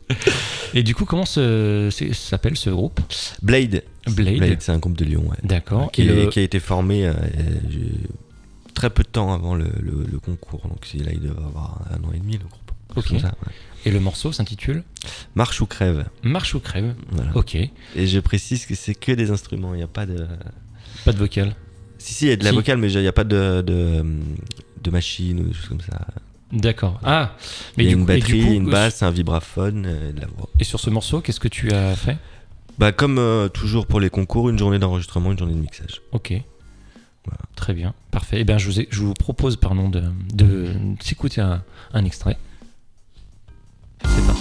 Et du coup, comment ce, ce, s'appelle ce groupe? Blade. Blade. Blade, c'est un groupe de Lyon. Ouais. D'accord. Qui, et est, le... qui a été formé euh, très peu de temps avant le, le, le concours. Donc là, il devait avoir un an et demi, le groupe. Ok. Ça, ouais. Et le morceau s'intitule Marche ou crève. Marche ou crève. Voilà. Ok. Et je précise que c'est que des instruments. Il n'y a pas de. Pas de vocal. Si, si, il y a de la si. vocale, mais il n'y a pas de, de, de machine ou des choses comme ça. D'accord. Ah, mais il y a du une coup, batterie, coup, une basse, un vibraphone et de la voix. Et sur ce morceau, qu'est-ce que tu as fait? Bah comme euh, toujours pour les concours, une journée d'enregistrement, une journée de mixage. Ok. Voilà. Très bien, parfait. Et eh bien, je vous, ai, je vous propose, pardon, de, de, de s'écouter un, un extrait. C'est parti.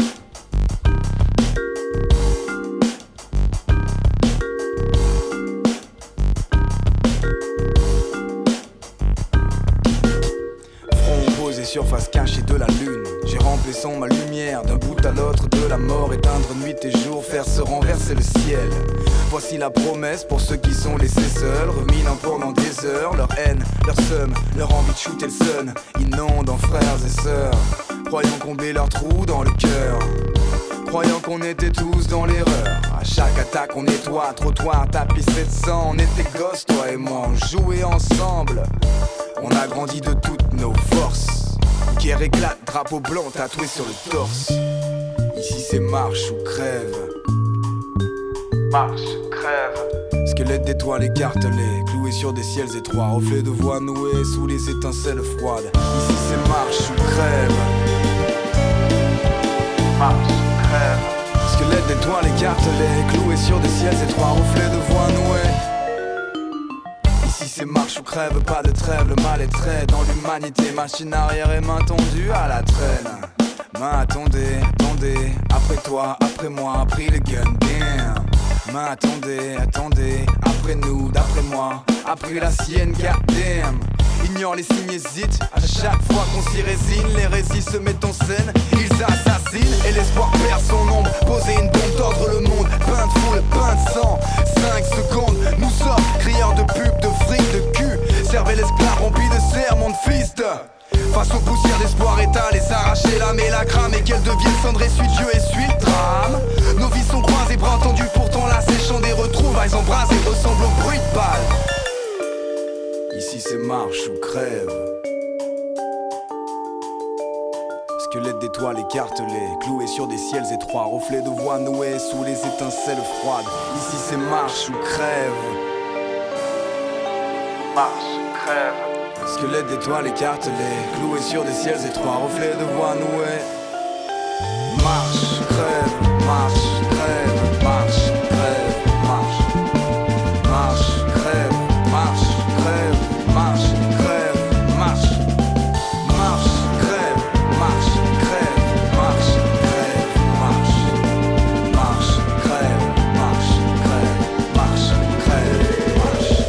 Surface cachée de la lune, j'ai rempli sans ma lumière d'un bout à l'autre de la mort, éteindre nuit et jour, faire se renverser le ciel. Voici la promesse pour ceux qui sont laissés seuls, reminant pendant des heures leur haine, leur seum, leur envie de shooter le sun, inondent en frères et sœurs, croyant combler leurs trous dans le cœur, croyant qu'on était tous dans l'erreur. À chaque attaque on nettoie, trottoir tapissé de sang, on était gosses toi et moi, on jouait ensemble, on a grandi de toutes nos forces. Guerre éclate, drapeau blanc tatoué sur le torse. Ici c'est marche ou crève. Marche ou crève. Squelette d'étoiles écartelé, cloué sur des ciels étroits, reflet de voix noués sous les étincelles froides. Ici c'est marche ou crève. Marche ou crève. Squelette d'étoiles écartelé, cloué sur des ciels étroits, reflet de voix noués. Ici c'est marche ou crève, pas de trêve, le mal est trait dans l'humanité, machine arrière et main tendue à la traîne. Main attendez, attendez, après toi, après moi, pris le gun, damn. Main attendez, attendez, après nous, d'après moi, après la sienne, goddamn. Ignore les signes, hésitent, à chaque fois qu'on s'y résigne, les récits se mettent en scène, ils assassinent, et l'espoir perd son ombre, poser une bombe, tordre le monde, pain de foule, pain de sang, cinq secondes, nous sommes crieurs de pub, de fric, de cul, servez l'esclave rempli de sermons de fils de... Face aux poussières d'espoir étalées, s'arracher l'âme et la crame, et qu'elle devienne cendre, essuie Dieu, essuie le drame. c'est marche ou crève. Squelette d'étoiles écartelées, cloués sur des ciels étroits, reflets de voix noués sous les étincelles froides. Ici c'est marche ou crève. Marche ou crève. Squelette d'étoiles écartelées, cloués sur des ciels étroits, reflets de voix noués. Marche, crève, marche, crève, marche, crève, marche. Marche, crève, marche, crève, marche, crève, marche. Marche, crève, marche, crève, marche, crève, marche. Marche, crève, marche, crève, marche, crève, marche.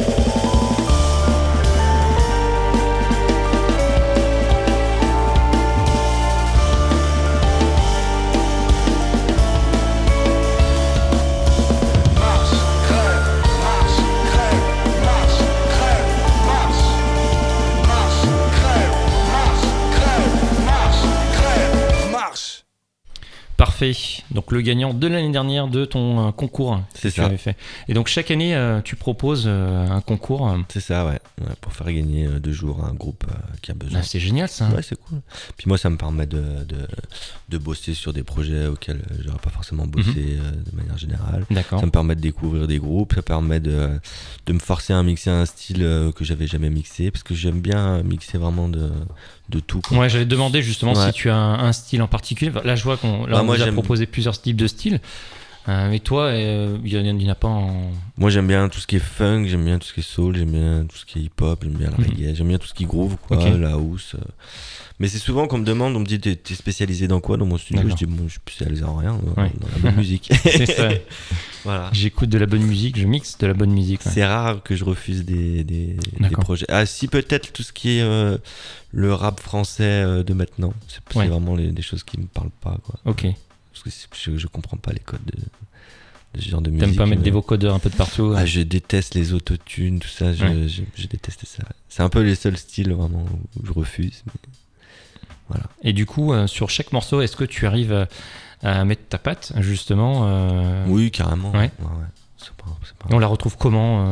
Parfait. Donc le gagnant de l'année dernière de ton euh, concours C'est que tu ça. avais fait. Et donc chaque année, euh, tu proposes euh, un concours. euh, C'est ça, ouais. Ouais, pour faire gagner euh, deux jours à un groupe euh, qui a besoin. ah, c'est génial ça. Ouais, c'est cool. Puis moi, ça me permet de, de, de bosser sur des projets auxquels euh, j'aurais pas forcément bossé euh, de manière générale. D'accord. Ça me permet de découvrir des groupes, ça permet de, de me forcer à mixer un style euh, que j'avais jamais mixé, parce que j'aime bien mixer vraiment de, de tout, quoi. Ouais, j'allais te demander justement Ouais. si tu as un, un style en particulier. Là, je vois qu'on là, Bah, on moi, nous a j'aime- proposé plusieurs types de styles. Euh, mais toi, euh, il n'y en, en a pas en. Moi, j'aime bien tout ce qui est funk, j'aime bien tout ce qui est soul, j'aime bien tout ce qui est hip-hop, j'aime bien la Mhm. reggae, j'aime bien tout ce qui groove, quoi, Ok. la house. euh. Mais c'est souvent qu'on me demande, on me dit, t'es t'es spécialisé dans quoi dans mon studio? D'accord. Je dis, bon, je suis spécialisé en rien, dans, Ouais. dans la bonne musique. C'est ça. Voilà. J'écoute de la bonne musique, je mixe de la bonne musique. ouais. C'est rare que je refuse des, des, des D'accord. projets. Ah, si, peut-être tout ce qui est euh, le rap français euh, de maintenant. C'est c'est Ouais. vraiment les, des choses qui me parlent pas, quoi. Ok. Parce que c'est- je, je comprends pas les codes de, de ce genre de musique. T'aimes pas mettre euh. des vocodeurs un peu de partout. Ah, ouais. je déteste les autotunes, tout ça. Je, Ouais. je, je déteste ça. C'est un peu les seuls styles vraiment où je refuse. mais Voilà. Et du coup, euh, sur chaque morceau, est-ce que tu arrives à, à mettre ta patte, justement euh, Oui, carrément. Ouais. ouais, ouais. C'est pas- c'est pas- et on la retrouve comment euh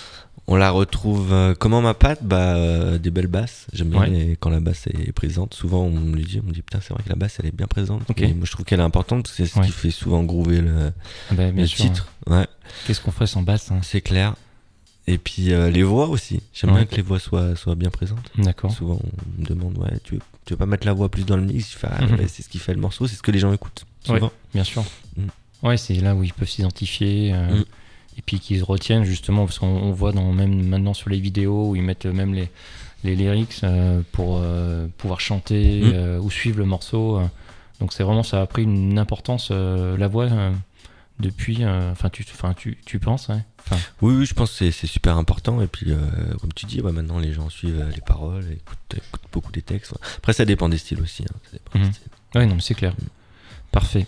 On la retrouve. euh, comment ma patte? Bah, euh, des belles basses. J'aime bien Ouais. les- quand la basse est présente. Souvent, on me le dit, on me dit, putain, c'est vrai que la basse, elle est bien présente. Ok. Et moi, je trouve qu'elle est importante parce que c'est ce Ouais. qui fait souvent groover le, Ah bah, bien le sûr. titre. Ouais, Qu'est-ce qu'on ferait sans basse hein c'est clair. Et puis, euh, les voix aussi. J'aime Ouais. bien que les voix soient, soient bien présentes. D'accord. Souvent, on me demande, ouais, tu veux, tu veux pas mettre la voix plus dans le mix? Je fais, ah, Mhm. ouais, c'est ce qui fait le morceau, c'est ce que les gens écoutent. Ouais. Souvent. Bien sûr. Mm. Ouais, c'est là où ils peuvent s'identifier euh, Mm. et puis qu'ils se retiennent justement parce qu'on on voit dans, même maintenant sur les vidéos où ils mettent même les, les lyrics euh, pour euh, pouvoir chanter Mm. euh, ou suivre le morceau. euh. Donc c'est vraiment, ça a pris une importance, euh, la voix, euh, depuis. euh, Enfin, tu, enfin, tu, tu penses, ouais. Enfin, Oui, oui, je pense que c'est- c'est super important. Et puis, euh, comme tu dis, ouais, maintenant, les gens suivent euh, les paroles, écoutent, écoutent beaucoup des textes. Après, ça dépend des styles aussi. hein, ça dépend des Mhm. styles. ouais, non, mais c'est clair. Parfait.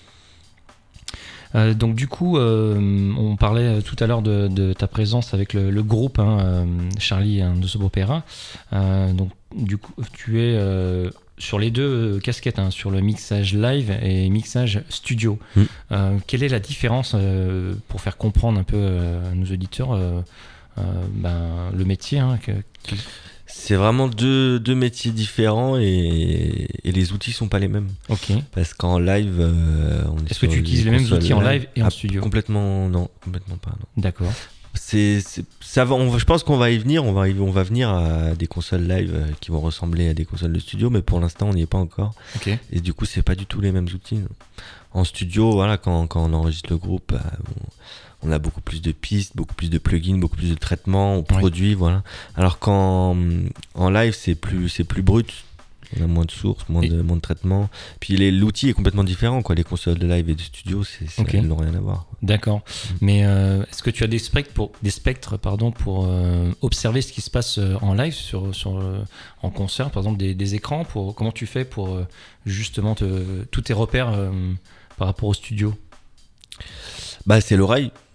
Euh, donc du coup, euh, on parlait tout à l'heure de, de ta présence avec le, le groupe hein, euh, Charlie hein, de Soap Opera. Euh, donc du coup, tu es euh, sur les deux casquettes, hein, sur le mixage live et mixage studio. Mm. Euh, quelle est la différence euh, pour faire comprendre un peu euh, à nos auditeurs euh, euh, ben, le métier hein, que, que- C'est vraiment deux, deux métiers différents et, et les outils sont pas les mêmes. Ok. Parce qu'en live, euh, on est Est-ce que sur tu utilises les mêmes consoles outils en live et en Ah, studio? Complètement, non, complètement pas. Non. D'accord. C'est, c'est- ça va, on va- je pense qu'on va y venir. On va, y- on va venir à des consoles live euh, qui vont ressembler à des consoles de studio, mais pour l'instant, on n'y est pas encore. Ok. Et du coup, c'est pas du tout les mêmes outils. non. En studio, voilà, quand, quand on enregistre le groupe, bah, on, on a beaucoup plus de pistes, beaucoup plus de plugins, beaucoup plus de traitements, on Ouais. produit, voilà. Alors qu'en en live, c'est plus, c'est plus brut. On a moins de sources, moins, Et- de, moins de traitements. Puis les- l'outil est complètement différent, quoi. Les consoles de live et de studio, c'est, c'est, Ok. elles n'ont rien à voir. quoi. D'accord. Mais euh, est-ce que tu as des spectres pour, des spectres, pardon, pour euh, observer ce qui se passe euh, en live, sur, sur, euh, en concert, par exemple, des, des écrans pour, comment tu fais pour euh, justement te, tous tes repères euh, par rapport au studio? Bah, c'est l'oreille.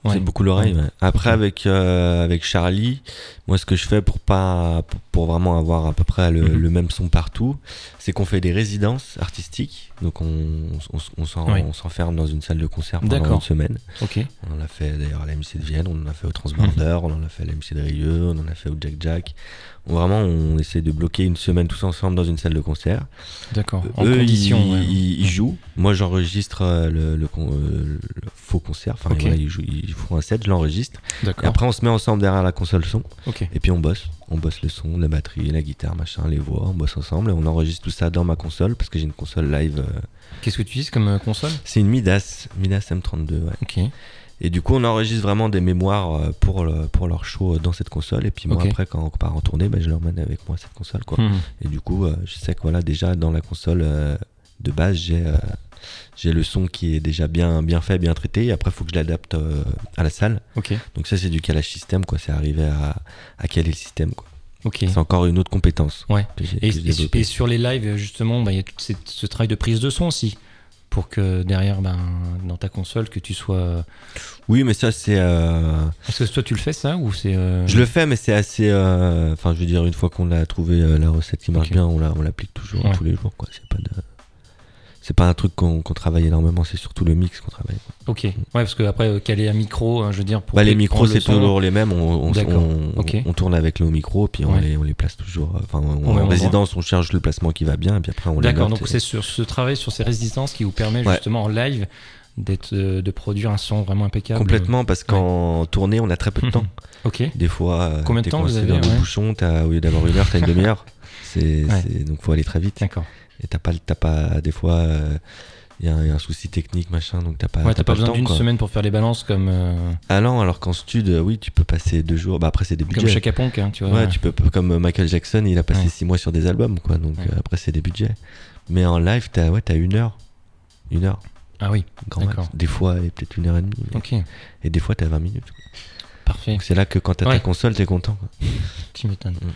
Ouais. C'est beaucoup l'oreille. Ouais. Ouais. Après, Ok. avec, euh, avec Charlie, moi, ce que je fais pour, pas, pour, pour vraiment avoir à peu près le, Mhm. le même son partout, c'est qu'on fait des résidences artistiques. Donc, on, on, on s'en- Ouais. on s'enferme dans une salle de concert pendant D'accord. une semaine. Ok. On en a fait d'ailleurs à la M C de Vienne, on en a fait au Transborder, on en a fait à la M C de Rieux, on en a fait au Jack Jack. On, vraiment, on essaie de bloquer une semaine tous ensemble dans une salle de concert. D'accord. En Eux, condition. ils, ouais. ils- ils jouent. Moi, j'enregistre euh, le, le, con- euh, le faux concert. Enfin, Ok. voilà, ils, jouent, ils font un set, je l'enregistre. Et D'accord. après, on se met ensemble derrière la console son. Ok. Et puis, on bosse. On bosse le son, la batterie, la guitare, machin, les voix. On bosse ensemble et on enregistre tout ça dans ma console parce que j'ai une console live. euh, Qu'est-ce que tu utilises comme euh, console? C'est une Midas, Midas M trente-deux. Ouais. Ok. Et du coup, on enregistre vraiment des mémoires euh, pour, le, pour leur show dans cette console. Et puis, moi, Ok. après, quand on part en tournée, bah, je leur mène avec moi cette console, quoi. Hmm. Et du coup, euh, je sais que voilà, déjà dans la console euh, de base, j'ai euh, j'ai le son qui est déjà bien, bien fait, bien traité. Et après, il faut que je l'adapte euh, à la salle. Ok. Donc ça, c'est du calage système, quoi. C'est arriver à, à caler le système, quoi. Ok. C'est encore une autre compétence. Ouais. que j'ai- Et, que j'ai et- développée. et sur les lives, justement, bah, il y a tout cette- ce travail de prise de son aussi. Pour que derrière, ben, dans ta console, que tu sois. Oui, mais ça, c'est. euh, Est-ce que toi tu le fais ça ou c'est. euh, Je le fais, mais c'est assez. euh, Enfin, je veux dire, une fois qu'on a trouvé euh, la recette qui marche Ok. bien, on la- on l'applique toujours, Ouais. tous les jours, quoi. C'est pas de. C'est pas un truc qu'on qu'on travaille énormément, c'est surtout le mix qu'on travaille, quoi. Ok. Ouais, parce que après, euh, caler un micro, hein, je veux dire. Pour Bah, les que- micros, prendre le c'est son- toujours les mêmes. On, on, D'accord. on- Ok. on tourne avec nos micros, puis on, Ouais. les, on les place toujours. euh, Enfin, on- Au même en endroit. résidence, on cherche le placement qui va bien, et puis après, on les D'accord, note donc et- c'est sur ce travail sur ces résistances qui vous permet Ouais. justement en live d'être, euh, de produire un son vraiment impeccable. complètement, parce qu'en tournée, on a très peu de temps. Ok. Des fois, euh, Combien de t'es temps vous coincé avez, dans des ouais. bouchons, t'as- au lieu d'avoir une heure, t'as une demi-heure. C'est, Ouais. c'est- donc, faut aller très vite. D'accord. Et t'as pas, t'as pas, des fois, il y, a un- y a un souci technique, machin, donc t'as pas, Ouais, t'as pas le besoin temps, d'une quoi. semaine pour faire les balances comme, euh, Ah non, alors qu'en stud, euh, oui, tu peux passer deux jours. Bah après, c'est des budgets. comme Chaka Ponk, hein, tu vois. Ouais, tu peux, comme Michael Jackson, il a passé Ouais. six mois sur des albums, quoi. Donc Ouais. euh, après, c'est des budgets. Mais en live, t'as, ouais, t'as une heure. Une heure, Ah oui, grand max. d'accord. Des fois, et peut-être une heure et demie. mais- Ok, Et des fois, t'as vingt minutes. quoi. parfait. Donc c'est là que quand t'as Ouais. ta console, t'es content. quoi. Tu m'étonnes. Mm.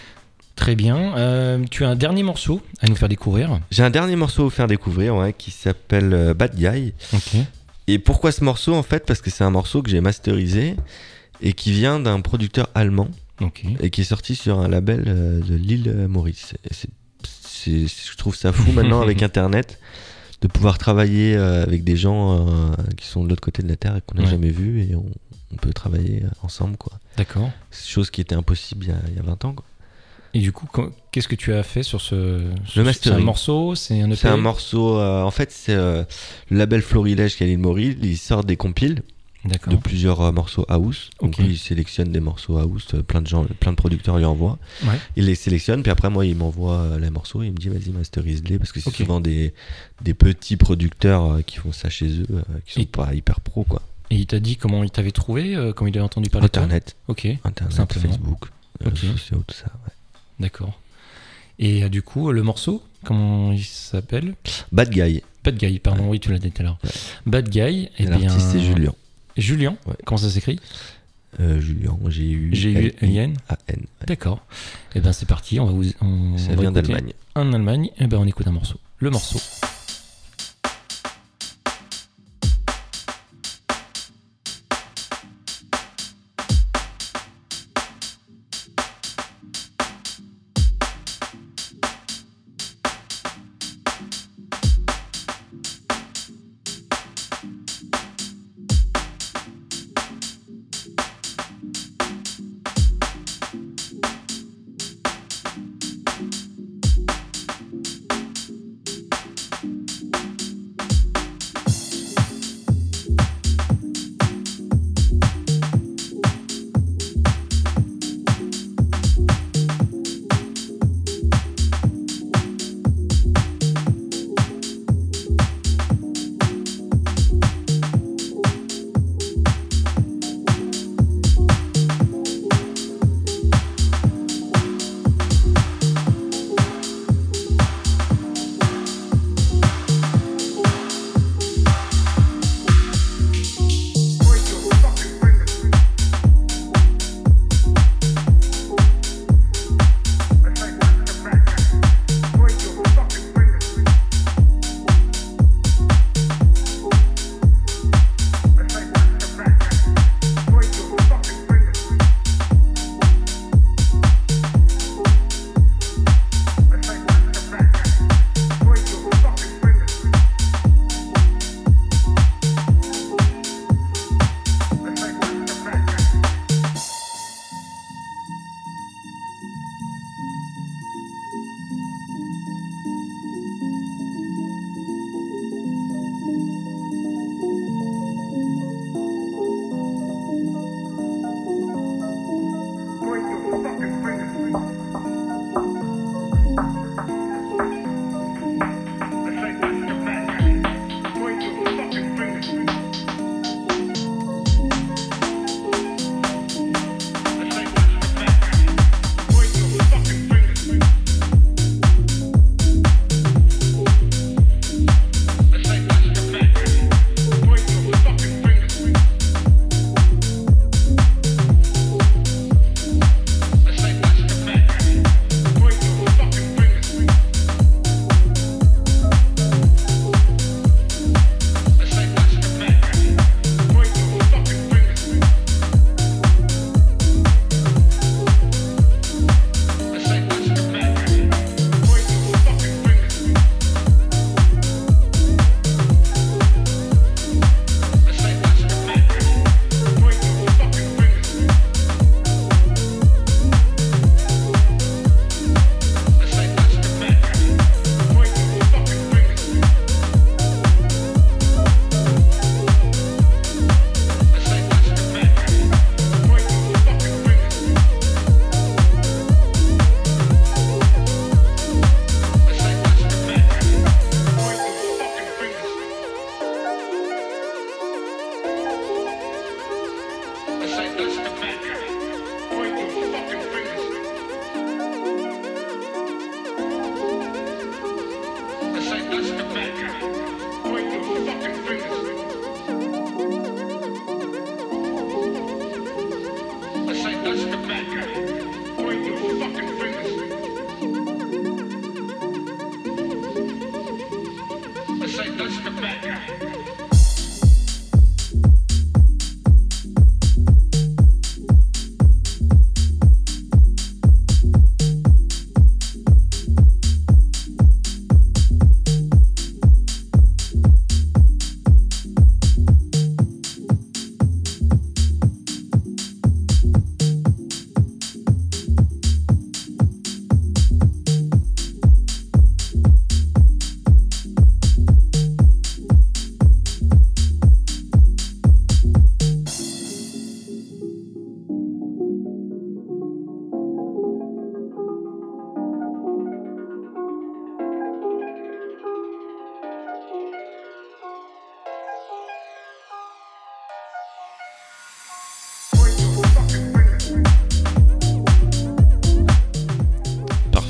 Très bien. Euh, tu as un dernier morceau à nous faire découvrir. J'ai un dernier morceau à vous faire découvrir, ouais, qui s'appelle euh, Bad Guy. Ok. Et pourquoi ce morceau, en fait? Parce que c'est un morceau que j'ai masterisé et qui vient d'un producteur allemand Ok. et qui est sorti sur un label euh, de l'île Maurice. Et c'est, c'est- je trouve ça fou maintenant avec Internet de pouvoir travailler euh, avec des gens euh, qui sont de l'autre côté de la Terre et qu'on n'a Ouais. jamais vu et on, on peut travailler euh, ensemble, quoi. D'accord. C'est chose qui était impossible il y a, il y a vingt ans, quoi. Et du coup, quand- qu'est-ce que tu as fait sur ce, sur Le ce- mastering. C'est un morceau, c'est un E P. C'est un morceau, euh, en fait, c'est euh, le label Florilège qui est à l'île Maurice. Il sort des compiles D'accord. de plusieurs euh, morceaux house. Donc Ok. lui, il sélectionne des morceaux house, euh, plein de gens, plein de producteurs lui envoient. Ouais. Il les sélectionne, puis après moi il m'envoie euh, les morceaux et il me dit vas-y masterise-les parce que c'est Ok. souvent des, des petits producteurs euh, qui font ça chez eux, euh, qui sont Et- pas hyper pro, quoi. Et il t'a dit comment il t'avait trouvé, euh, comment il avait entendu parler de toi. Internet, Ok. Internet, Simplement. Facebook, euh, Ok. sociaux, tout ça. Ouais. D'accord. Et euh, du coup, le morceau, comment il s'appelle? Bad Guy, Bad Guy, pardon, oui, tu l'as dit tout à l'heure. Ouais. Bad Guy, et et bien. l'artiste c'est Julien. Julien, Ouais. comment ça s'écrit? Euh, Julien, G U G U L I N. A N. D'accord. Et ben c'est parti, on va vous. On, Ça on va vient écouter d'Allemagne. En Allemagne, et ben on écoute un morceau. Le morceau. Bad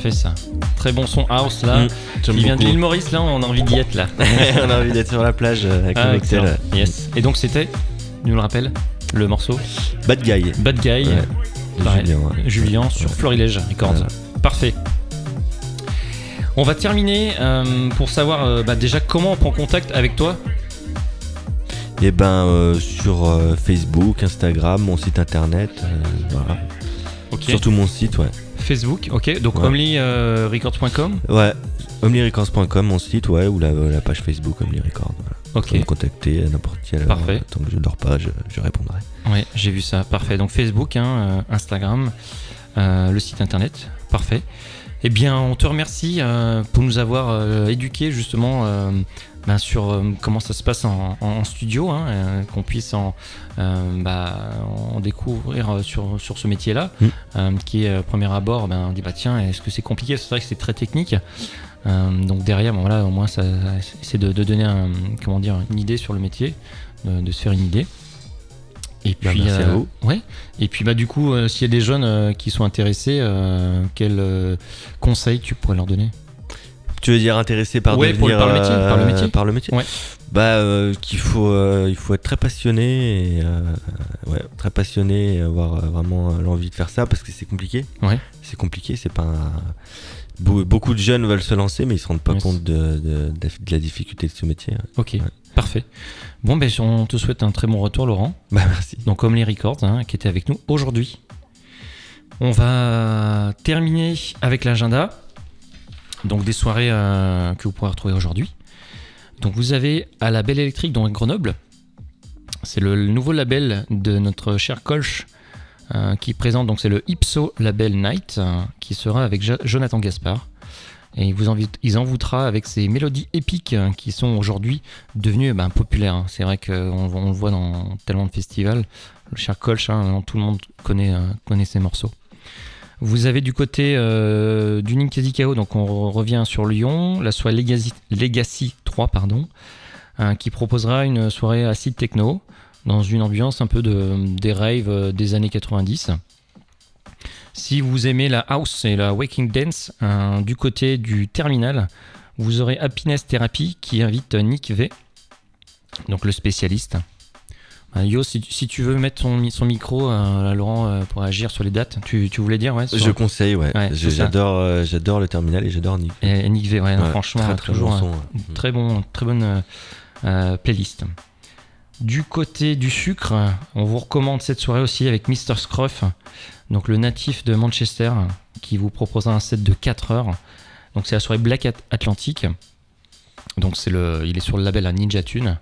parfait ça. Très bon son house là. Mmh, j'aime Il vient de beaucoup. l'île Maurice là, on a envie d'y être là. On a envie d'être sur la plage euh, avec Ah, le cocktail. excellent. Yes. Et donc c'était, tu nous le rappelles, le morceau Bad Guy. Bad Guy, Ouais, de pareil, Julien. Ouais. Julien sur Ouais. Florilège Records. Voilà. Parfait. On va terminer euh, pour savoir euh, bah, déjà comment on prend contact avec toi. Et ben euh, sur euh, Facebook, Instagram, mon site internet, euh, voilà. Ok. Surtout mon site, ouais. Facebook, ok. Donc Ouais. omly records point com. Ouais, omly records point com, mon site, ouais, ou la, la page Facebook Omly Records. Voilà. Ok. Vous pouvez me contacter à n'importe quelle heure. Parfait. Tant que je dors pas, je, je répondrai. Ouais, j'ai vu ça. Parfait. Donc Facebook, hein, euh, Instagram, euh, le site internet. Parfait. Eh bien, on te remercie euh, pour nous avoir euh, éduqués justement euh, ben, sur euh, comment ça se passe en, en studio, hein, euh, qu'on puisse en, euh, bah, en découvrir sur, sur ce métier-là, Mm. euh, qui est euh, premier abord, ben, on dit bah tiens, est-ce que c'est compliqué? C'est vrai que c'est très technique. Euh, donc derrière, bon, voilà, au moins, ça, c'est de, de donner un, comment dire, une idée sur le métier, de, de se faire une idée. Et Bah, puis, merci à vous. ouais. Et puis bah du coup, euh, s'il y a des jeunes euh, qui sont intéressés, euh, quels euh, conseils tu pourrais leur donner? Tu veux dire intéressé par Ouais, pour le- devenir, par le métier, par le métier. par le métier. Ouais. Bah euh, qu'il faut euh, il faut être très passionné et euh, ouais, très passionné et avoir euh, vraiment euh, l'envie de faire ça parce que c'est compliqué. Ouais. C'est compliqué, c'est pas un... Be- beaucoup de jeunes veulent se lancer mais ils se rendent pas Yes. compte de, de, de la difficulté de ce métier. Ok. Ouais. Parfait. Bon, ben on te souhaite un très bon retour, Laurent. Bah merci. Donc Omly Records, hein, qui était avec nous aujourd'hui. On va terminer avec l'agenda. Donc des soirées euh, que vous pourrez retrouver aujourd'hui. Donc vous avez à la Belle Électrique dans Grenoble. C'est le, le nouveau label de notre cher Colch euh, qui présente, donc c'est le Ipso Label Night euh, qui sera avec Ja- Jonathan Gaspard. Et il vous invite, il envoûtera avec ces mélodies épiques euh, qui sont aujourd'hui devenues ben, populaires. hein. C'est vrai qu'on on le voit dans tellement de festivals. Le cher Colch, hein, tout le monde connaît, euh, connaît ses morceaux. Vous avez du côté euh, du Ninkasi K O, donc on re- revient sur Lyon, la soirée Legacy, Legacy trois, pardon, hein, qui proposera une soirée acid techno dans une ambiance un peu de, des raves euh, des années quatre-vingt-dix. Si vous aimez la house et la waking dance, hein, du côté du terminal, vous aurez Happiness Therapy qui invite Nick V, donc le spécialiste. Euh, Yo, si, si tu veux mettre son, son micro, euh, Laurent, euh, pour agir sur les dates, tu, tu voulais dire, ouais, sur- Je conseille, ouais. Ouais, Je- c'est ça. j'adore, euh, j'adore le terminal et j'adore Nick. Et Nick V, ouais, non, Ouais, franchement, très, euh, très toujours bon un- son, ouais. une très, bon, très bonne euh, euh, playlist. Du côté du sucre, on vous recommande cette soirée aussi avec mister Scruff, donc le natif de Manchester, qui vous proposera un set de quatre heures. Donc c'est la soirée Black At- Atlantic. Donc c'est le, il est sur le label à Ninja Tune.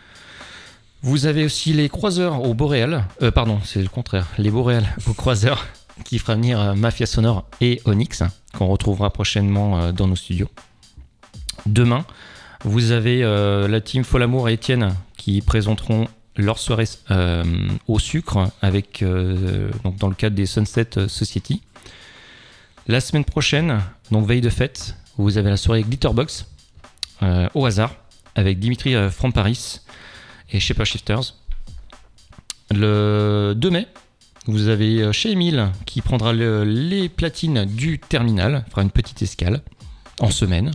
Vous avez aussi les croiseurs au Boréal. Euh, pardon, c'est le contraire. Les Boréal au croiseurs qui fera venir euh, Mafia Sonore et Onyx, qu'on retrouvera prochainement euh, dans nos studios. Demain, vous avez euh, la team Folamour et Étienne qui présenteront leur soirée euh, au sucre avec, euh, donc dans le cadre des Sunset Society. La semaine prochaine, donc veille de fête, vous avez la soirée Glitterbox euh, au hasard avec Dimitri euh, from Paris et Shaper Shifters. Le deux mai, vous avez euh, chez Emile qui prendra le- les platines du terminal, fera une petite escale en semaine.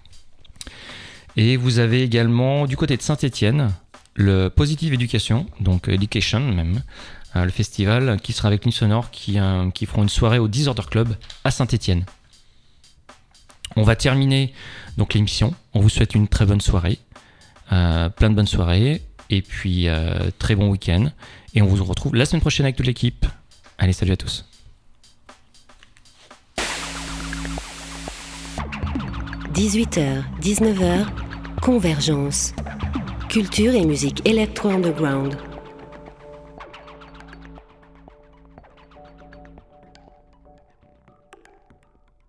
Et vous avez également du côté de Saint-Étienne le Positive Education, donc Education même, euh, le festival qui sera avec Nuit Sonore qui, euh, qui feront une soirée au Disorder Club à Saint-Étienne. On va terminer donc l'émission. On vous souhaite une très bonne soirée, euh, plein de bonnes soirées et puis euh, très bon week-end. Et on vous retrouve la semaine prochaine avec toute l'équipe. Allez, salut à tous. dix-huit heures, dix-neuf heures, Convergence. Culture et musique électro-underground.